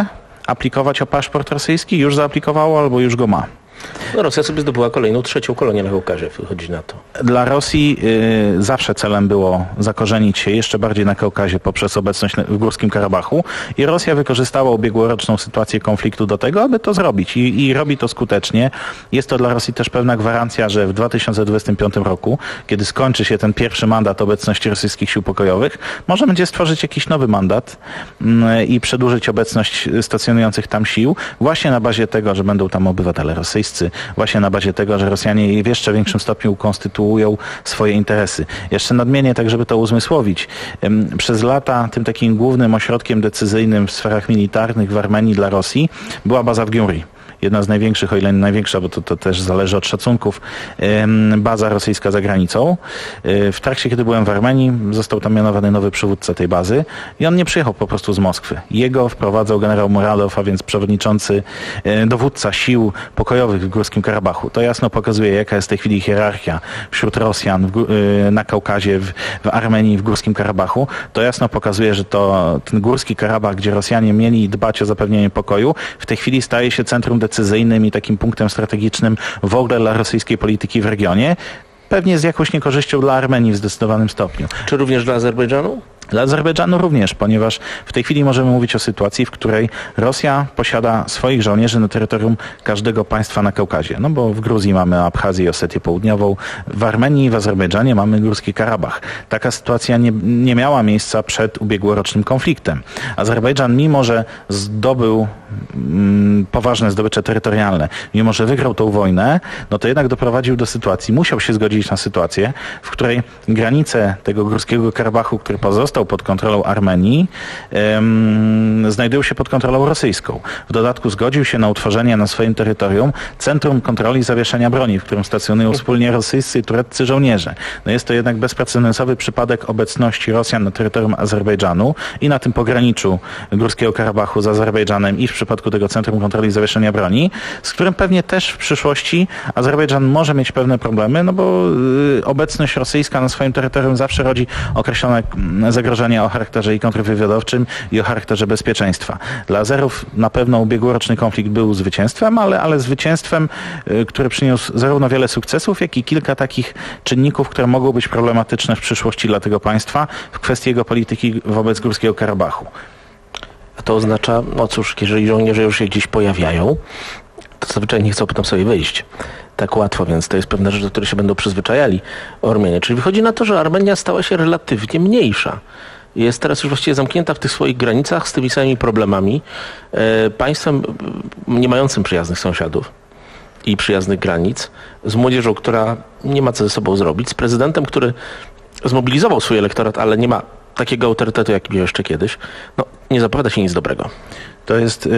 aplikować o paszport rosyjski? Już zaaplikowało albo już go ma. No, Rosja sobie zdobyła kolejną, trzecią kolonię na Kaukazie, wychodzi na to. Dla Rosji y, zawsze celem było zakorzenić się jeszcze bardziej na Kaukazie poprzez obecność w Górskim Karabachu i Rosja wykorzystała ubiegłoroczną sytuację konfliktu do tego, aby to zrobić I, i robi to skutecznie. Jest to dla Rosji też pewna gwarancja, że w dwa tysiące dwudziestym piątym roku, kiedy skończy się ten pierwszy mandat obecności rosyjskich sił pokojowych, może będzie stworzyć jakiś nowy mandat y, i przedłużyć obecność stacjonujących tam sił właśnie na bazie tego, że będą tam obywatele rosyjscy, właśnie na bazie tego, że Rosjanie w jeszcze większym stopniu ukonstytuują swoje interesy. Jeszcze nadmienię, tak żeby to uzmysłowić. Przez lata tym takim głównym ośrodkiem decyzyjnym w sferach militarnych w Armenii dla Rosji była baza w Gyumri. Jedna z największych, o ile nie największa, bo to, to też zależy od szacunków, baza rosyjska za granicą. W trakcie, kiedy byłem w Armenii, został tam mianowany nowy przywódca tej bazy i on nie przyjechał po prostu z Moskwy. Jego wprowadzał generał Muradow, a więc przewodniczący, dowódca sił pokojowych w Górskim Karabachu. To jasno pokazuje, jaka jest w tej chwili hierarchia wśród Rosjan w, na Kaukazie, w, w Armenii, w Górskim Karabachu. To jasno pokazuje, że to ten Górski Karabach, gdzie Rosjanie mieli dbać o zapewnienie pokoju, w tej chwili staje się centrum decyzyjnym i takim punktem strategicznym w ogóle dla rosyjskiej polityki w regionie, pewnie z jakąś niekorzyścią dla Armenii w zdecydowanym stopniu. Czy również dla Azerbejdżanu? Dla Azerbejdżanu również, ponieważ w tej chwili możemy mówić o sytuacji, w której Rosja posiada swoich żołnierzy na terytorium każdego państwa na Kaukazie. No bo w Gruzji mamy Abchazję i Osetię Południową, w Armenii i w Azerbejdżanie mamy Górski Karabach. Taka sytuacja nie, nie miała miejsca przed ubiegłorocznym konfliktem. Azerbejdżan, mimo że zdobył mm, poważne zdobycze terytorialne, mimo że wygrał tą wojnę, no to jednak doprowadził do sytuacji, musiał się zgodzić na sytuację, w której granice tego Górskiego Karabachu, który pozostał pod kontrolą Armenii, um, znajdują się pod kontrolą rosyjską. W dodatku zgodził się na utworzenie na swoim terytorium Centrum Kontroli Zawieszenia Broni, w którym stacjonują wspólnie rosyjscy i tureccy żołnierze. No jest to jednak bezprecedensowy przypadek obecności Rosjan na terytorium Azerbejdżanu i na tym pograniczu Górskiego Karabachu z Azerbejdżanem i w przypadku tego Centrum Kontroli Zawieszenia Broni, z którym pewnie też w przyszłości Azerbejdżan może mieć pewne problemy, no bo y, obecność rosyjska na swoim terytorium zawsze rodzi określone zagrożenia o charakterze i kontrwywiadowczym i o charakterze bezpieczeństwa. Dla Azerów na pewno ubiegłoroczny konflikt był zwycięstwem, ale, ale zwycięstwem, y, które przyniósł zarówno wiele sukcesów, jak i kilka takich czynników, które mogą być problematyczne w przyszłości dla tego państwa w kwestii jego polityki wobec Górskiego Karabachu. A to oznacza, no cóż, jeżeli żołnierze już się gdzieś pojawiają, to zazwyczaj nie chcą potem sobie wyjść tak łatwo, więc to jest pewna rzecz, do której się będą przyzwyczajali Ormianie. Czyli wychodzi na to, że Armenia stała się relatywnie mniejsza. Jest teraz już właściwie zamknięta w tych swoich granicach z tymi samymi problemami. E, państwem nie mającym przyjaznych sąsiadów i przyjaznych granic, z młodzieżą, która nie ma co ze sobą zrobić, z prezydentem, który zmobilizował swój elektorat, ale nie ma takiego autorytetu, jaki miał jeszcze kiedyś. No, nie zapowiada się nic dobrego. To jest yy,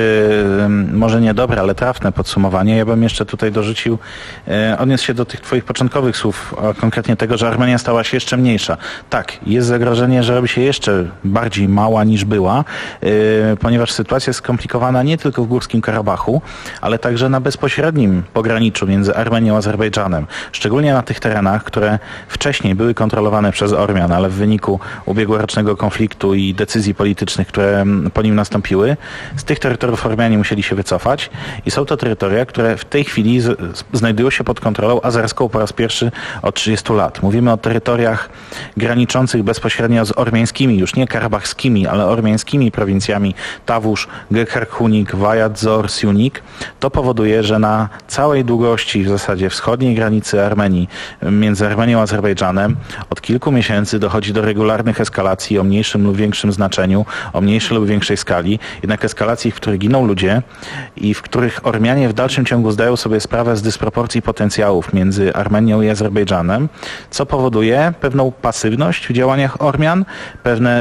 może niedobre, ale trafne podsumowanie. Ja bym jeszcze tutaj dorzucił, yy, odniósł się do tych twoich początkowych słów, a konkretnie tego, że Armenia stała się jeszcze mniejsza. Tak, jest zagrożenie, że robi się jeszcze bardziej mała niż była, yy, ponieważ sytuacja jest skomplikowana nie tylko w Górskim Karabachu, ale także na bezpośrednim pograniczu między Armenią a Azerbejdżanem. Szczególnie na tych terenach, które wcześniej były kontrolowane przez Ormian, ale w wyniku ubiegłorocznego konfliktu i decyzji politycznych, które po nim nastąpiły, z tych terytoriów Ormianie musieli się wycofać i są to terytoria, które w tej chwili z, znajdują się pod kontrolą azerską po raz pierwszy od trzydziestu lat. Mówimy o terytoriach graniczących bezpośrednio z ormiańskimi, już nie karabachskimi, ale ormiańskimi prowincjami Tawusz, Gekarkunik, Vajadzor, Siunik. To powoduje, że na całej długości w zasadzie wschodniej granicy Armenii między Armenią a Azerbejdżanem od kilku miesięcy dochodzi do regularnych eskalacji o mniejszym lub większym znaczeniu, o mniejszej lub większej skali. Jednak eskalacji, w których giną ludzie i w których Ormianie w dalszym ciągu zdają sobie sprawę z dysproporcji potencjałów między Armenią i Azerbejdżanem, co powoduje pewną pasywność w działaniach Ormian, pewne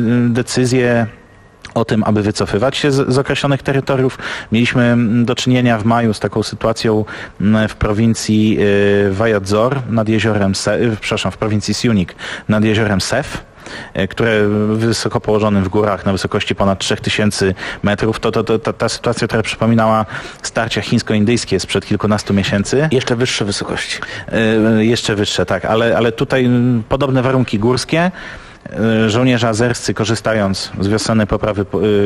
decyzje o tym, aby wycofywać się z, z określonych terytoriów. Mieliśmy do czynienia w maju z taką sytuacją w prowincji Vajadzor nad jeziorem Se, przepraszam, w prowincji Siunik nad jeziorem Sef, które wysoko położonym w górach na wysokości ponad trzech tysięcy metrów, to, to, to ta, ta sytuacja, która przypominała starcia chińsko-indyjskie sprzed kilkunastu miesięcy. Jeszcze wyższe wysokości. Yy, jeszcze wyższe, tak, ale, ale tutaj podobne warunki górskie. żołnierze azerscy, korzystając z wiosennej poprawy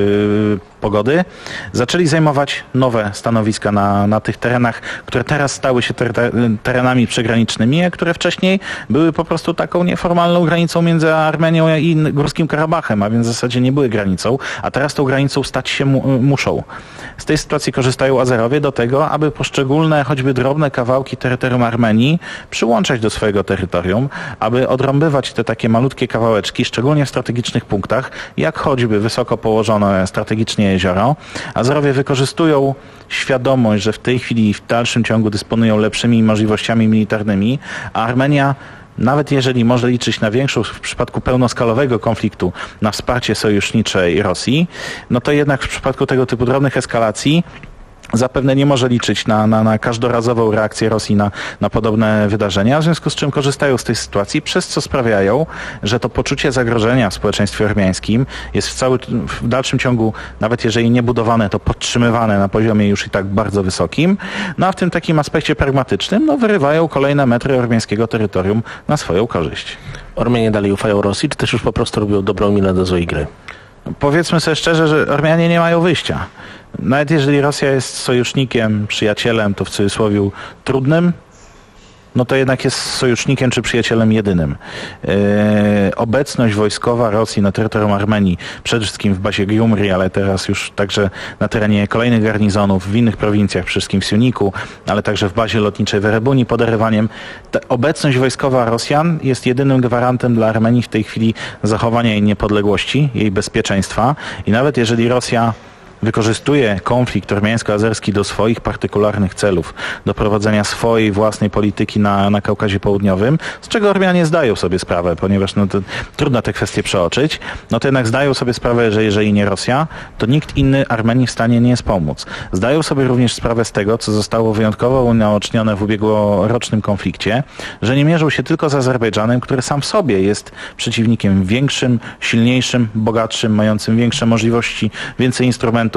pogody, zaczęli zajmować nowe stanowiska na, na tych terenach, które teraz stały się terenami przygranicznymi, a które wcześniej były po prostu taką nieformalną granicą między Armenią i Górskim Karabachem, a więc w zasadzie nie były granicą, a teraz tą granicą stać się mu, muszą. Z tej sytuacji korzystają Azerowie do tego, aby poszczególne, choćby drobne kawałki terytorium Armenii przyłączać do swojego terytorium, aby odrąbywać te takie malutkie kawałeczki, szczególnie w strategicznych punktach, jak choćby wysoko położone strategicznie jezioro. Azerowie wykorzystują świadomość, że w tej chwili w dalszym ciągu dysponują lepszymi możliwościami militarnymi, a Armenia, nawet jeżeli może liczyć na większą w przypadku pełnoskalowego konfliktu na wsparcie sojuszniczej Rosji, no to jednak w przypadku tego typu drobnych eskalacji zapewne nie może liczyć na, na, na każdorazową reakcję Rosji na, na podobne wydarzenia, w związku z czym korzystają z tej sytuacji, przez co sprawiają, że to poczucie zagrożenia w społeczeństwie ormiańskim jest w, cały, w dalszym ciągu, nawet jeżeli nie budowane, to podtrzymywane na poziomie już i tak bardzo wysokim, no a w tym takim aspekcie pragmatycznym no, wyrywają kolejne metry ormiańskiego terytorium na swoją korzyść. Ormianie dalej ufają Rosji, czy też już po prostu robią dobrą minę do złej gry? Powiedzmy sobie szczerze, że Ormianie nie mają wyjścia. Nawet jeżeli Rosja jest sojusznikiem, przyjacielem, to w cudzysłowie trudnym, no to jednak jest sojusznikiem czy przyjacielem jedynym. Yy, obecność wojskowa Rosji na terytorium Armenii, przede wszystkim w bazie Gyumri, ale teraz już także na terenie kolejnych garnizonów w innych prowincjach, przede wszystkim w Siuniku, ale także w bazie lotniczej w Erebuni pod Erywaniem. Ta obecność wojskowa Rosjan jest jedynym gwarantem dla Armenii w tej chwili zachowania jej niepodległości, jej bezpieczeństwa i nawet jeżeli Rosja wykorzystuje konflikt ormiańsko-azerski do swoich partykularnych celów, do prowadzenia swojej własnej polityki na, na Kaukazie Południowym, z czego Ormianie zdają sobie sprawę, ponieważ no, to, trudno te kwestie przeoczyć, no to jednak zdają sobie sprawę, że jeżeli nie Rosja, to nikt inny Armenii w stanie nie jest pomóc. Zdają sobie również sprawę z tego, co zostało wyjątkowo unaocznione w ubiegłorocznym konflikcie, że nie mierzą się tylko z Azerbejdżanem, który sam w sobie jest przeciwnikiem większym, silniejszym, bogatszym, mającym większe możliwości, więcej instrumentów,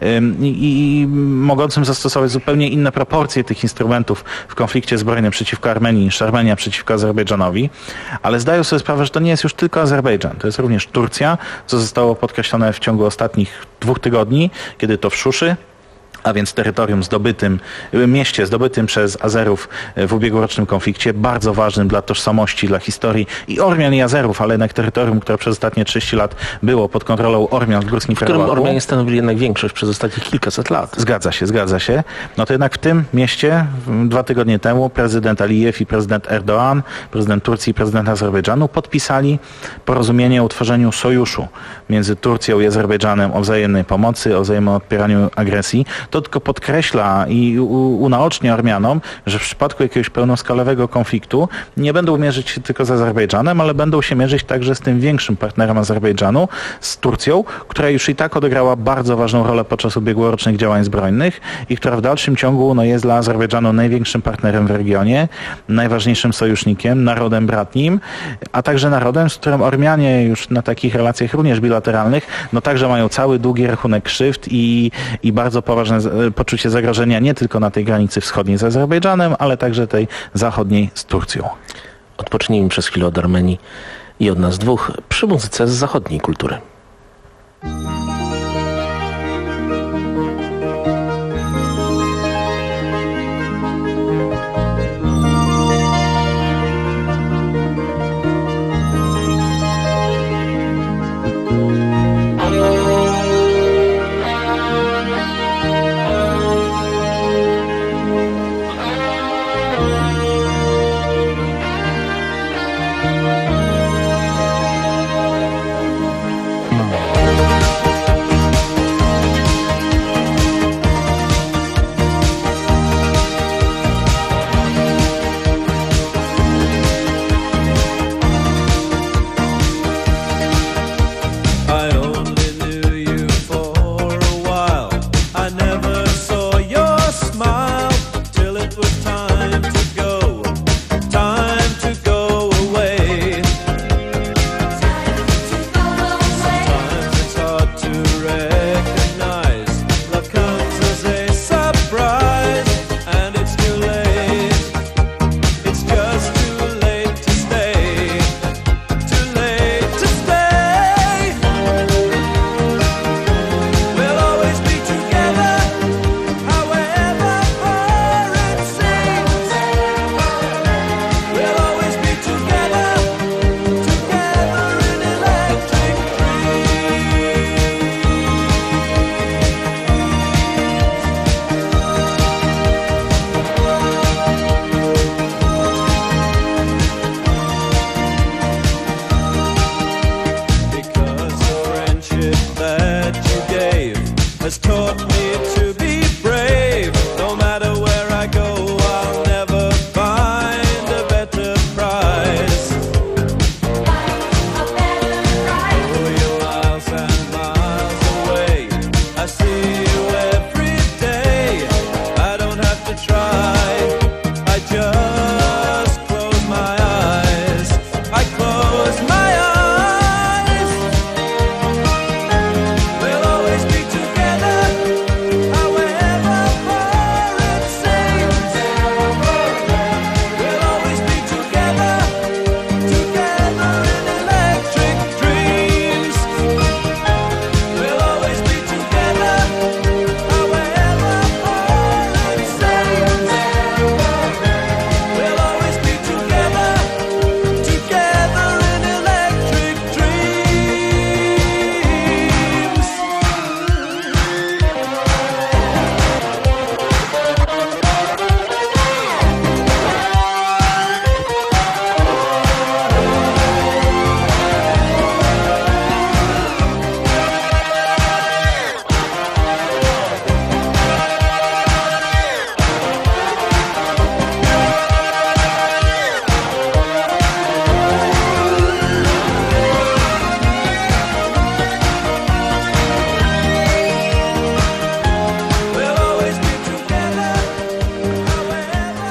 I, i mogącym zastosować zupełnie inne proporcje tych instrumentów w konflikcie zbrojnym przeciwko Armenii niż Armenia przeciwko Azerbejdżanowi, ale zdają sobie sprawę, że to nie jest już tylko Azerbejdżan, to jest również Turcja, co zostało podkreślone w ciągu ostatnich dwóch tygodni, kiedy to w Szuszy, a więc terytorium zdobytym, mieście zdobytym przez Azerów w ubiegłorocznym konflikcie, bardzo ważnym dla tożsamości, dla historii i Ormian i Azerów, ale jednak terytorium, które przez ostatnie trzydzieści lat było pod kontrolą Ormian w Górskim Karabachu. W którym Ormianie stanowili jednak większość przez ostatnich kilkaset lat. Zgadza się, zgadza się. No to jednak w tym mieście dwa tygodnie temu prezydent Alijew i prezydent Erdoğan, prezydent Turcji i prezydent Azerbejdżanu podpisali porozumienie o utworzeniu sojuszu między Turcją i Azerbejdżanem o wzajemnej pomocy, o wzajemnym odpieraniu agresji. To tylko podkreśla i unaocznia Ormianom, że w przypadku jakiegoś pełnoskalowego konfliktu nie będą mierzyć się tylko z Azerbejdżanem, ale będą się mierzyć także z tym większym partnerem Azerbejdżanu, z Turcją, która już i tak odegrała bardzo ważną rolę podczas ubiegłorocznych działań zbrojnych i która w dalszym ciągu no, jest dla Azerbejdżanu największym partnerem w regionie, najważniejszym sojusznikiem, narodem bratnim, a także narodem, z którym Ormianie już na takich relacjach również bilateralnych, no także mają cały długi rachunek krzywd i, i bardzo poważne poczucie zagrożenia nie tylko na tej granicy wschodniej z Azerbejdżanem, ale także tej zachodniej z Turcją. Odpocznijmy przez chwilę od Armenii i od nas dwóch przy muzyce z zachodniej kultury.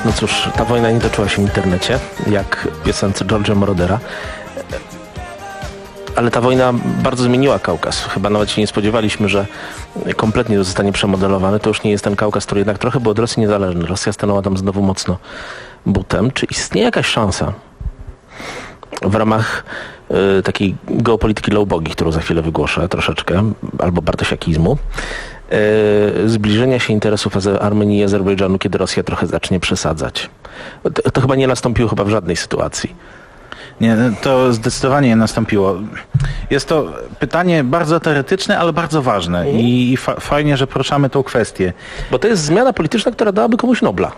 No cóż, ta wojna nie toczyła się w internecie, jak w piosence George'a Morodera. Ale ta wojna bardzo zmieniła Kaukaz. Chyba nawet się nie spodziewaliśmy, że kompletnie zostanie przemodelowany. To już nie jest ten Kaukaz, który jednak trochę był od Rosji niezależny. Rosja stanęła tam znowu mocno butem. Czy istnieje jakaś szansa w ramach y, takiej geopolityki low-bogi, którą za chwilę wygłoszę troszeczkę, albo bartosiakizmu, y, zbliżenia się interesów Armenii i Azerbejdżanu, kiedy Rosja trochę zacznie przesadzać? To, to chyba nie nastąpiło chyba w żadnej sytuacji. Nie, to zdecydowanie nie nastąpiło. Jest to pytanie bardzo teoretyczne, ale bardzo ważne mhm. i fa- fajnie, że poruszamy tą kwestię. Bo to jest zmiana polityczna, która dałaby komuś Nobla.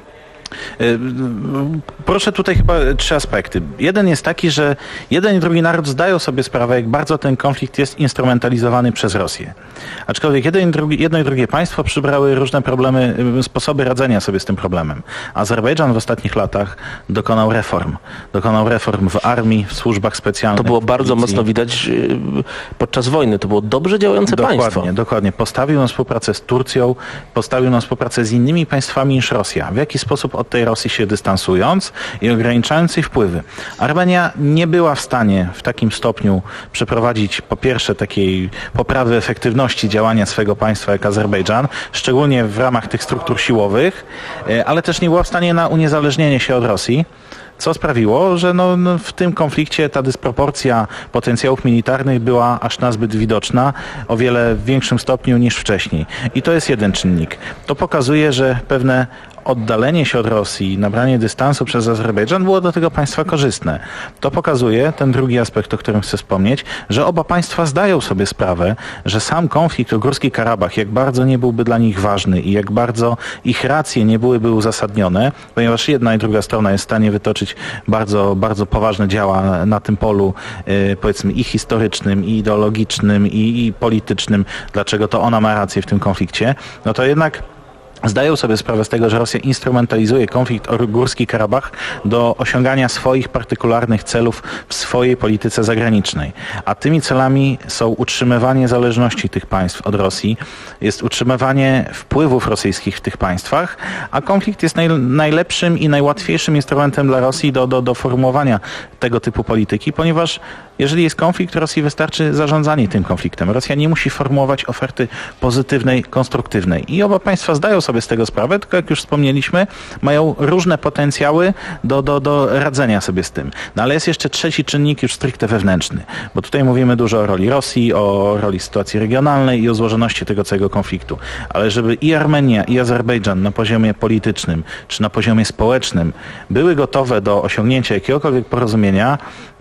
Proszę tutaj chyba trzy aspekty. Jeden jest taki, że jeden i drugi naród zdają sobie sprawę, jak bardzo ten konflikt jest instrumentalizowany przez Rosję. Aczkolwiek jeden i drugi, jedno i drugie państwo przybrały różne problemy, sposoby radzenia sobie z tym problemem. Azerbejdżan w ostatnich latach dokonał reform. Dokonał reform w armii, w służbach specjalnych. To było bardzo mocno widać podczas wojny. To było dobrze działające dokładnie, państwo. Dokładnie, dokładnie. Postawił na współpracę z Turcją, postawił na współpracę z innymi państwami niż Rosja. W jaki sposób od tej Rosji się dystansując i ograniczając jej wpływy. Armenia nie była w stanie w takim stopniu przeprowadzić po pierwsze takiej poprawy efektywności działania swego państwa jak Azerbejdżan, szczególnie w ramach tych struktur siłowych, ale też nie była w stanie na uniezależnienie się od Rosji, co sprawiło, że no, no w tym konflikcie ta dysproporcja potencjałów militarnych była aż nazbyt widoczna, o wiele w większym stopniu niż wcześniej. I to jest jeden czynnik. To pokazuje, że pewne oddalenie się od Rosji, nabranie dystansu przez Azerbejdżan było do tego państwa korzystne. To pokazuje, ten drugi aspekt, o którym chcę wspomnieć, że oba państwa zdają sobie sprawę, że sam konflikt o Górski Karabach, jak bardzo nie byłby dla nich ważny i jak bardzo ich racje nie byłyby uzasadnione, ponieważ jedna i druga strona jest w stanie wytoczyć bardzo, bardzo poważne działa na tym polu, yy, powiedzmy i historycznym, i ideologicznym, i, i politycznym, dlaczego to ona ma rację w tym konflikcie, no to jednak zdają sobie sprawę z tego, że Rosja instrumentalizuje konflikt o Górski Karabach do osiągania swoich partykularnych celów w swojej polityce zagranicznej. A tymi celami są utrzymywanie zależności tych państw od Rosji, jest utrzymywanie wpływów rosyjskich w tych państwach, a konflikt jest naj, najlepszym i najłatwiejszym instrumentem dla Rosji do, do, do formułowania tego typu polityki, ponieważ jeżeli jest konflikt, Rosji wystarczy zarządzanie tym konfliktem. Rosja nie musi formułować oferty pozytywnej, konstruktywnej. I oba państwa zdają sobie z tego sprawę, tylko jak już wspomnieliśmy, mają różne potencjały do, do, do radzenia sobie z tym. No ale jest jeszcze trzeci czynnik już stricte wewnętrzny, bo tutaj mówimy dużo o roli Rosji, o roli sytuacji regionalnej i o złożoności tego całego konfliktu. Ale żeby i Armenia, i Azerbejdżan na poziomie politycznym, czy na poziomie społecznym były gotowe do osiągnięcia jakiegokolwiek porozumienia,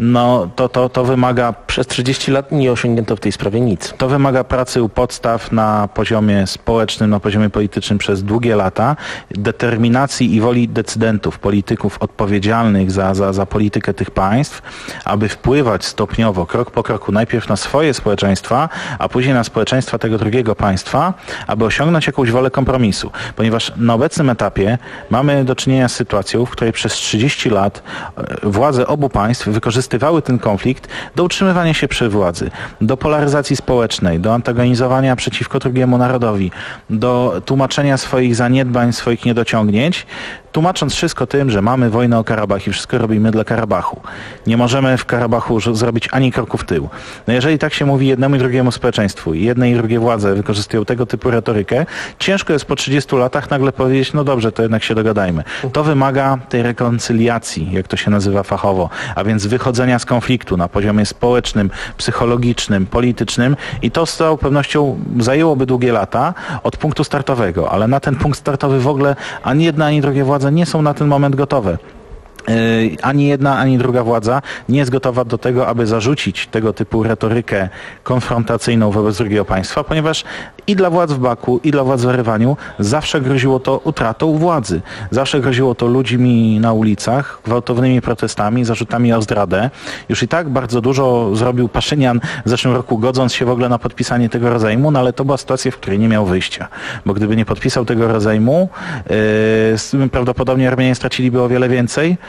no to, to, to wymaga... Przez trzydzieści lat nie osiągnięto w tej sprawie nic. To wymaga pracy u podstaw na poziomie społecznym, na poziomie politycznym przez długie lata, determinacji i woli decydentów, polityków odpowiedzialnych za, za, za politykę tych państw, aby wpływać stopniowo, krok po kroku, najpierw na swoje społeczeństwa, a później na społeczeństwa tego drugiego państwa, aby osiągnąć jakąś wolę kompromisu. Ponieważ na obecnym etapie mamy do czynienia z sytuacją, w której przez trzydzieści lat władze obu państw wykorzystywały ten konflikt do utrzymywania się przy władzy, do polaryzacji społecznej, do antagonizowania przeciwko drugiemu narodowi, do tłumaczenia swoich zaniedbań, swoich niedociągnięć, tłumacząc wszystko tym, że mamy wojnę o Karabach i wszystko robimy dla Karabachu. Nie możemy w Karabachu zrobić ani kroku w tył. No jeżeli tak się mówi jednemu i drugiemu społeczeństwu i jedne i drugie władze wykorzystują tego typu retorykę, ciężko jest po trzydziestu latach nagle powiedzieć, no dobrze, to jednak się dogadajmy. To wymaga tej rekoncyliacji, jak to się nazywa fachowo, a więc wychodzenia z konfliktu na poziomie społecznym, psychologicznym, politycznym i to z całą pewnością zajęłoby długie lata od punktu startowego, ale na ten punkt startowy w ogóle ani jedna, ani drugie władze nie są na ten moment gotowe. Ani jedna, ani druga władza nie jest gotowa do tego, aby zarzucić tego typu retorykę konfrontacyjną wobec drugiego państwa, ponieważ i dla władz w Baku, i dla władz w Erywaniu zawsze groziło to utratą władzy. Zawsze groziło to ludźmi na ulicach, gwałtownymi protestami, zarzutami o zdradę. Już i tak bardzo dużo zrobił Paszynian w zeszłym roku, godząc się w ogóle na podpisanie tego rozejmu, no ale to była sytuacja, w której nie miał wyjścia. Bo gdyby nie podpisał tego rozejmu, yy, prawdopodobnie Armenianie straciliby o wiele więcej,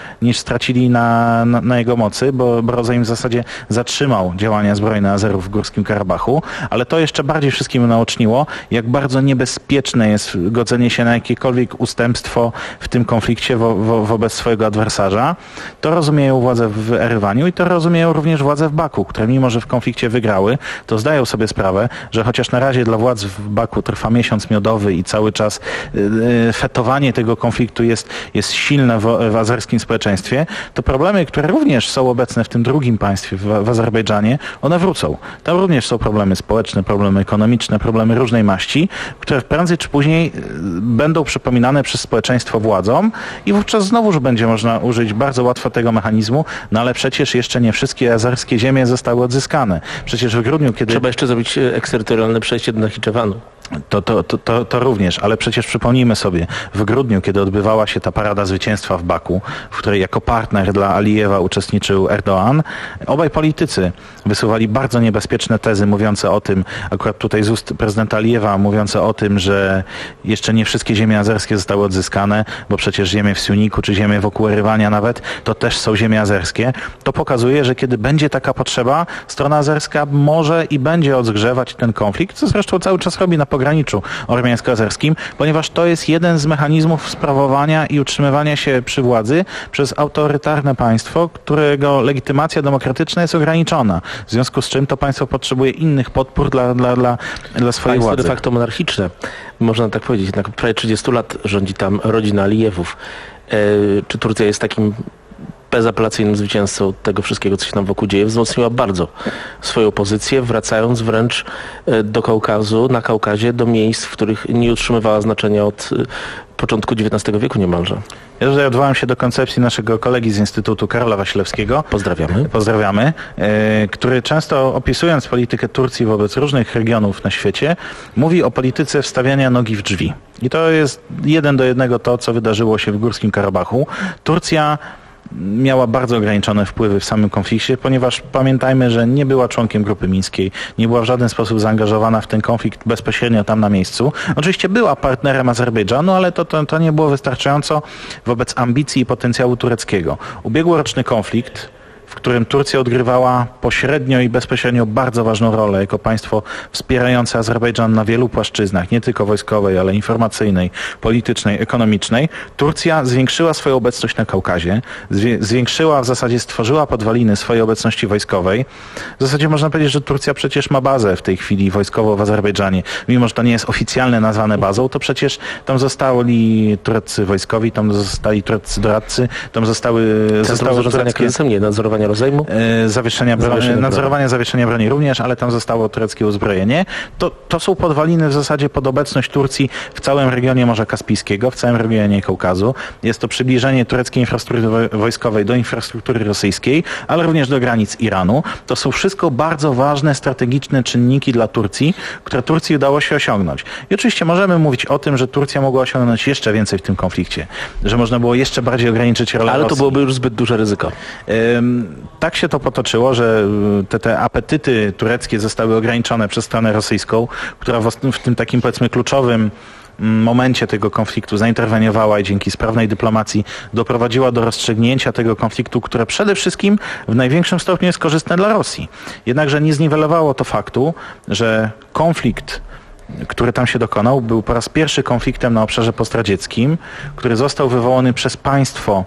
niż stracili na, na, na jego mocy, bo, bo Rozejm w zasadzie zatrzymał działania zbrojne Azerów w Górskim Karabachu, ale to jeszcze bardziej wszystkim naoczniło, jak bardzo niebezpieczne jest godzenie się na jakiekolwiek ustępstwo w tym konflikcie wo, wo, wobec swojego adwersarza. To rozumieją władze w Erywaniu i to rozumieją również władze w Baku, które mimo, że w konflikcie wygrały, to zdają sobie sprawę, że chociaż na razie dla władz w Baku trwa miesiąc miodowy i cały czas yy, fetowanie tego konfliktu jest, jest silne w, w azerskim społeczeństwie, to problemy, które również są obecne w tym drugim państwie, w, w Azerbejdżanie, one wrócą. Tam również są problemy społeczne, problemy ekonomiczne, problemy różnej maści, które prędzej czy później będą przypominane przez społeczeństwo władzom i wówczas znowuż będzie można użyć bardzo łatwo tego mechanizmu, no ale przecież jeszcze nie wszystkie azerskie ziemie zostały odzyskane. Przecież w grudniu, kiedy... Trzeba jeszcze zrobić eksterytorialne przejście do Nachiczewanu. To, to, to, to, to również, ale przecież przypomnijmy sobie, w grudniu, kiedy odbywała się ta parada zwycięstwa w Baku, w której jako partner dla Alijewa uczestniczył Erdoğan, obaj politycy wysuwali bardzo niebezpieczne tezy mówiące o tym, akurat tutaj z ust prezydenta Alijewa, mówiące o tym, że jeszcze nie wszystkie ziemie azerskie zostały odzyskane, bo przecież ziemie w Siuniku, czy ziemie wokół Erywania nawet, to też są ziemie azerskie. To pokazuje, że kiedy będzie taka potrzeba, strona azerska może i będzie odgrzewać ten konflikt, co zresztą cały czas robi na pograniczu ormiańsko-azerskim, ponieważ to jest jeden z mechanizmów sprawowania i utrzymywania się przy władzy przez autorytarne państwo, którego legitymacja demokratyczna jest ograniczona. W związku z czym to państwo potrzebuje innych podpór dla, dla, dla, dla swojej państwo władzy. de facto monarchiczne, można tak powiedzieć. Jednak prawie trzydzieści lat rządzi tam rodzina Alijewów. E, czy Turcja jest takim bezapelacyjnym zwycięzcą tego wszystkiego, co się tam wokół dzieje? Wzmocniła bardzo swoją pozycję, wracając wręcz do Kaukazu, na Kaukazie, do miejsc, w których nie utrzymywała znaczenia od początku dziewiętnastego wieku niemalże. Ja tutaj odwołam się do koncepcji naszego kolegi z Instytutu Karola Wasilewskiego. Pozdrawiamy. Pozdrawiamy. Yy, który często opisując politykę Turcji wobec różnych regionów na świecie, mówi o polityce wstawiania nogi w drzwi. I to jest jeden do jednego to, co wydarzyło się w Górskim Karabachu. Turcja miała bardzo ograniczone wpływy w samym konflikcie, ponieważ pamiętajmy, że nie była członkiem Grupy Mińskiej, nie była w żaden sposób zaangażowana w ten konflikt bezpośrednio tam na miejscu. Oczywiście była partnerem Azerbejdżanu, ale to, to, to nie było wystarczająco wobec ambicji i potencjału tureckiego. Ubiegłoroczny konflikt, w którym Turcja odgrywała pośrednio i bezpośrednio bardzo ważną rolę jako państwo wspierające Azerbejdżan na wielu płaszczyznach, nie tylko wojskowej, ale informacyjnej, politycznej, ekonomicznej. Turcja zwiększyła swoją obecność na Kaukazie, zwiększyła, w zasadzie stworzyła podwaliny swojej obecności wojskowej. W zasadzie można powiedzieć, że Turcja przecież ma bazę w tej chwili wojskową w Azerbejdżanie. Mimo że to nie jest oficjalnie nazwane bazą, to przecież tam zostali tureccy wojskowi, tam zostali tureccy doradcy, tam zostały... Centrum zarządzania kryzysem, nie, nadzorowanie rozejmu? Yy, zawieszenia broni, zawieszenia nadzorowania zawieszenia broni również, ale tam zostało tureckie uzbrojenie. To, to są podwaliny w zasadzie pod obecność Turcji w całym regionie Morza Kaspijskiego, w całym regionie Kaukazu. Jest to przybliżenie tureckiej infrastruktury wojskowej do infrastruktury rosyjskiej, ale również do granic Iranu. To są wszystko bardzo ważne, strategiczne czynniki dla Turcji, które Turcji udało się osiągnąć. I oczywiście możemy mówić o tym, że Turcja mogła osiągnąć jeszcze więcej w tym konflikcie, że można było jeszcze bardziej ograniczyć rolę Ale to Rosji. byłoby już zbyt duże ryzyko. Yy, Tak się to potoczyło, że te, te apetyty tureckie zostały ograniczone przez stronę rosyjską, która w, w tym takim powiedzmy kluczowym momencie tego konfliktu zainterweniowała i dzięki sprawnej dyplomacji doprowadziła do rozstrzygnięcia tego konfliktu, które przede wszystkim w największym stopniu jest korzystne dla Rosji. Jednakże nie zniwelowało to faktu, że konflikt, który tam się dokonał, był po raz pierwszy konfliktem na obszarze postradzieckim, który został wywołany przez państwo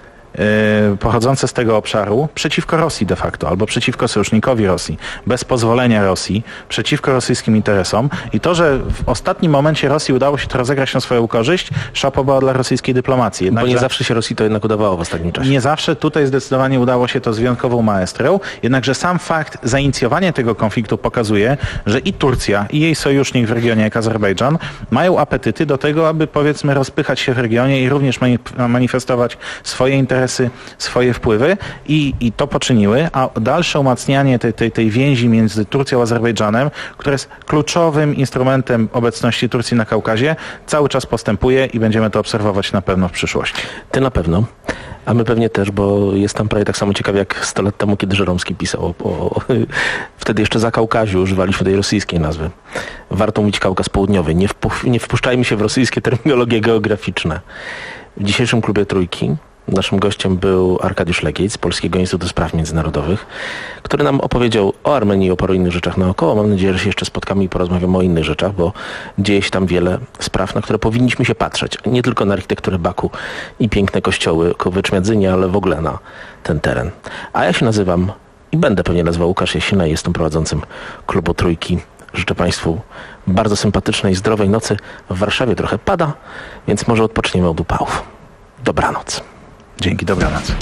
Yy, pochodzące z tego obszaru przeciwko Rosji de facto, albo przeciwko sojusznikowi Rosji, bez pozwolenia Rosji, przeciwko rosyjskim interesom. I to, że w ostatnim momencie Rosji udało się to rozegrać na swoją korzyść, szapoba dla rosyjskiej dyplomacji. Jednakże, Bo nie zawsze się Rosji to jednak udawało w ostatnim czasie. Nie zawsze. Tutaj zdecydowanie udało się to z wyjątkową maestrą. Jednakże sam fakt zainicjowania tego konfliktu pokazuje, że i Turcja, i jej sojusznik w regionie jak Azerbejdżan mają apetyty do tego, aby powiedzmy rozpychać się w regionie i również manifestować swoje interesy, swoje wpływy i, i to poczyniły, a dalsze umacnianie tej, tej, tej więzi między Turcją a Azerbejdżanem, które jest kluczowym instrumentem obecności Turcji na Kaukazie, cały czas postępuje i będziemy to obserwować na pewno w przyszłości. Ty na pewno, a my pewnie też, bo jest tam prawie tak samo ciekawie jak sto lat temu, kiedy Żeromski pisał o, o, wtedy jeszcze za Kaukaziu używaliśmy tej rosyjskiej nazwy. Warto mówić Kaukaz Południowy. Nie, wpu, nie wpuszczajmy się w rosyjskie terminologie geograficzne. W dzisiejszym klubie Trójki Naszym gościem był Arkadiusz Legiec z Polskiego Instytutu Spraw Międzynarodowych, który nam opowiedział o Armenii i o paru innych rzeczach naokoło. Mam nadzieję, że się jeszcze spotkamy i porozmawiamy o innych rzeczach, bo dzieje się tam wiele spraw, na które powinniśmy się patrzeć. Nie tylko na architekturę Baku i piękne kościoły koło Wyczmiadzyni, ale w ogóle na ten teren. A ja się nazywam i będę pewnie nazwał Łukasz Jasina i jestem prowadzącym Klubu Trójki. Życzę Państwu bardzo sympatycznej, zdrowej nocy. W Warszawie trochę pada, więc może odpoczniemy od upałów. Dobranoc. Dzięki, dobranoc.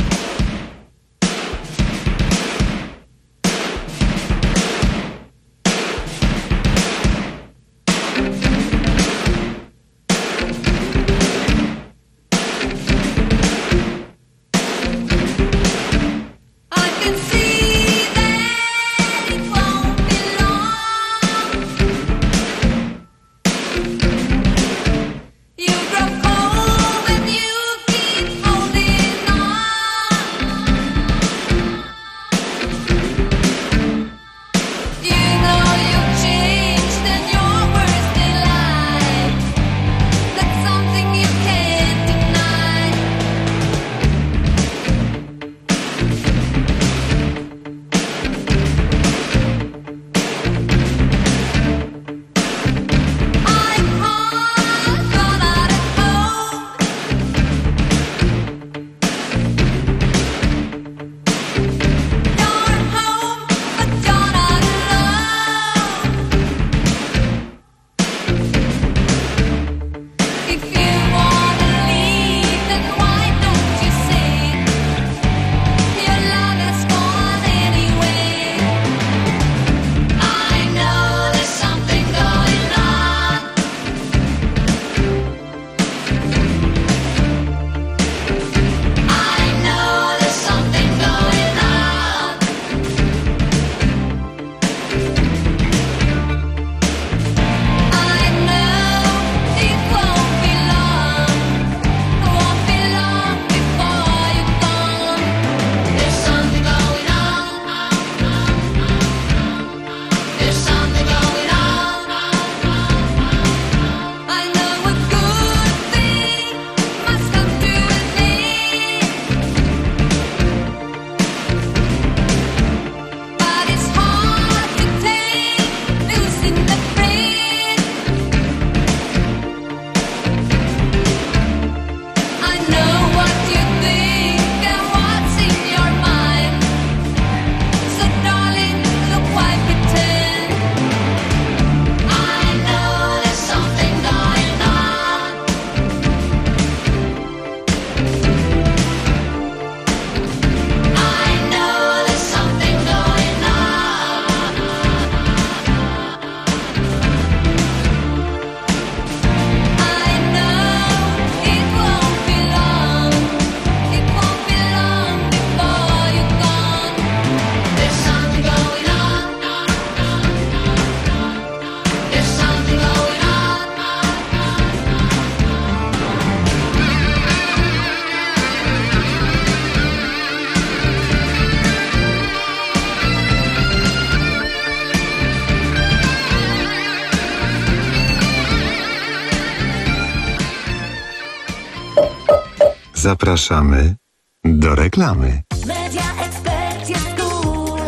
Zapraszamy do reklamy. Media Expert jest cool.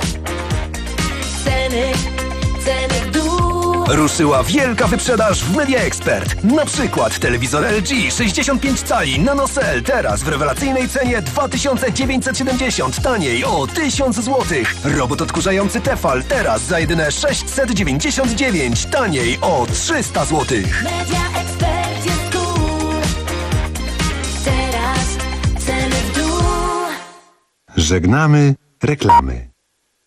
Ceny, ceny w dół. Ruszyła wielka wyprzedaż w Media Expert. Na przykład telewizor L G sześćdziesiąt pięć cali NanoCell teraz w rewelacyjnej cenie dwa tysiące dziewięćset siedemdziesiąt, taniej o tysiąc złotych. Robot odkurzający Tefal teraz za jedyne sześćset dziewięćdziesiąt dziewięć, taniej o trzysta złotych. Media Expert jest cool. Teraz ceny w dół. Żegnamy reklamy.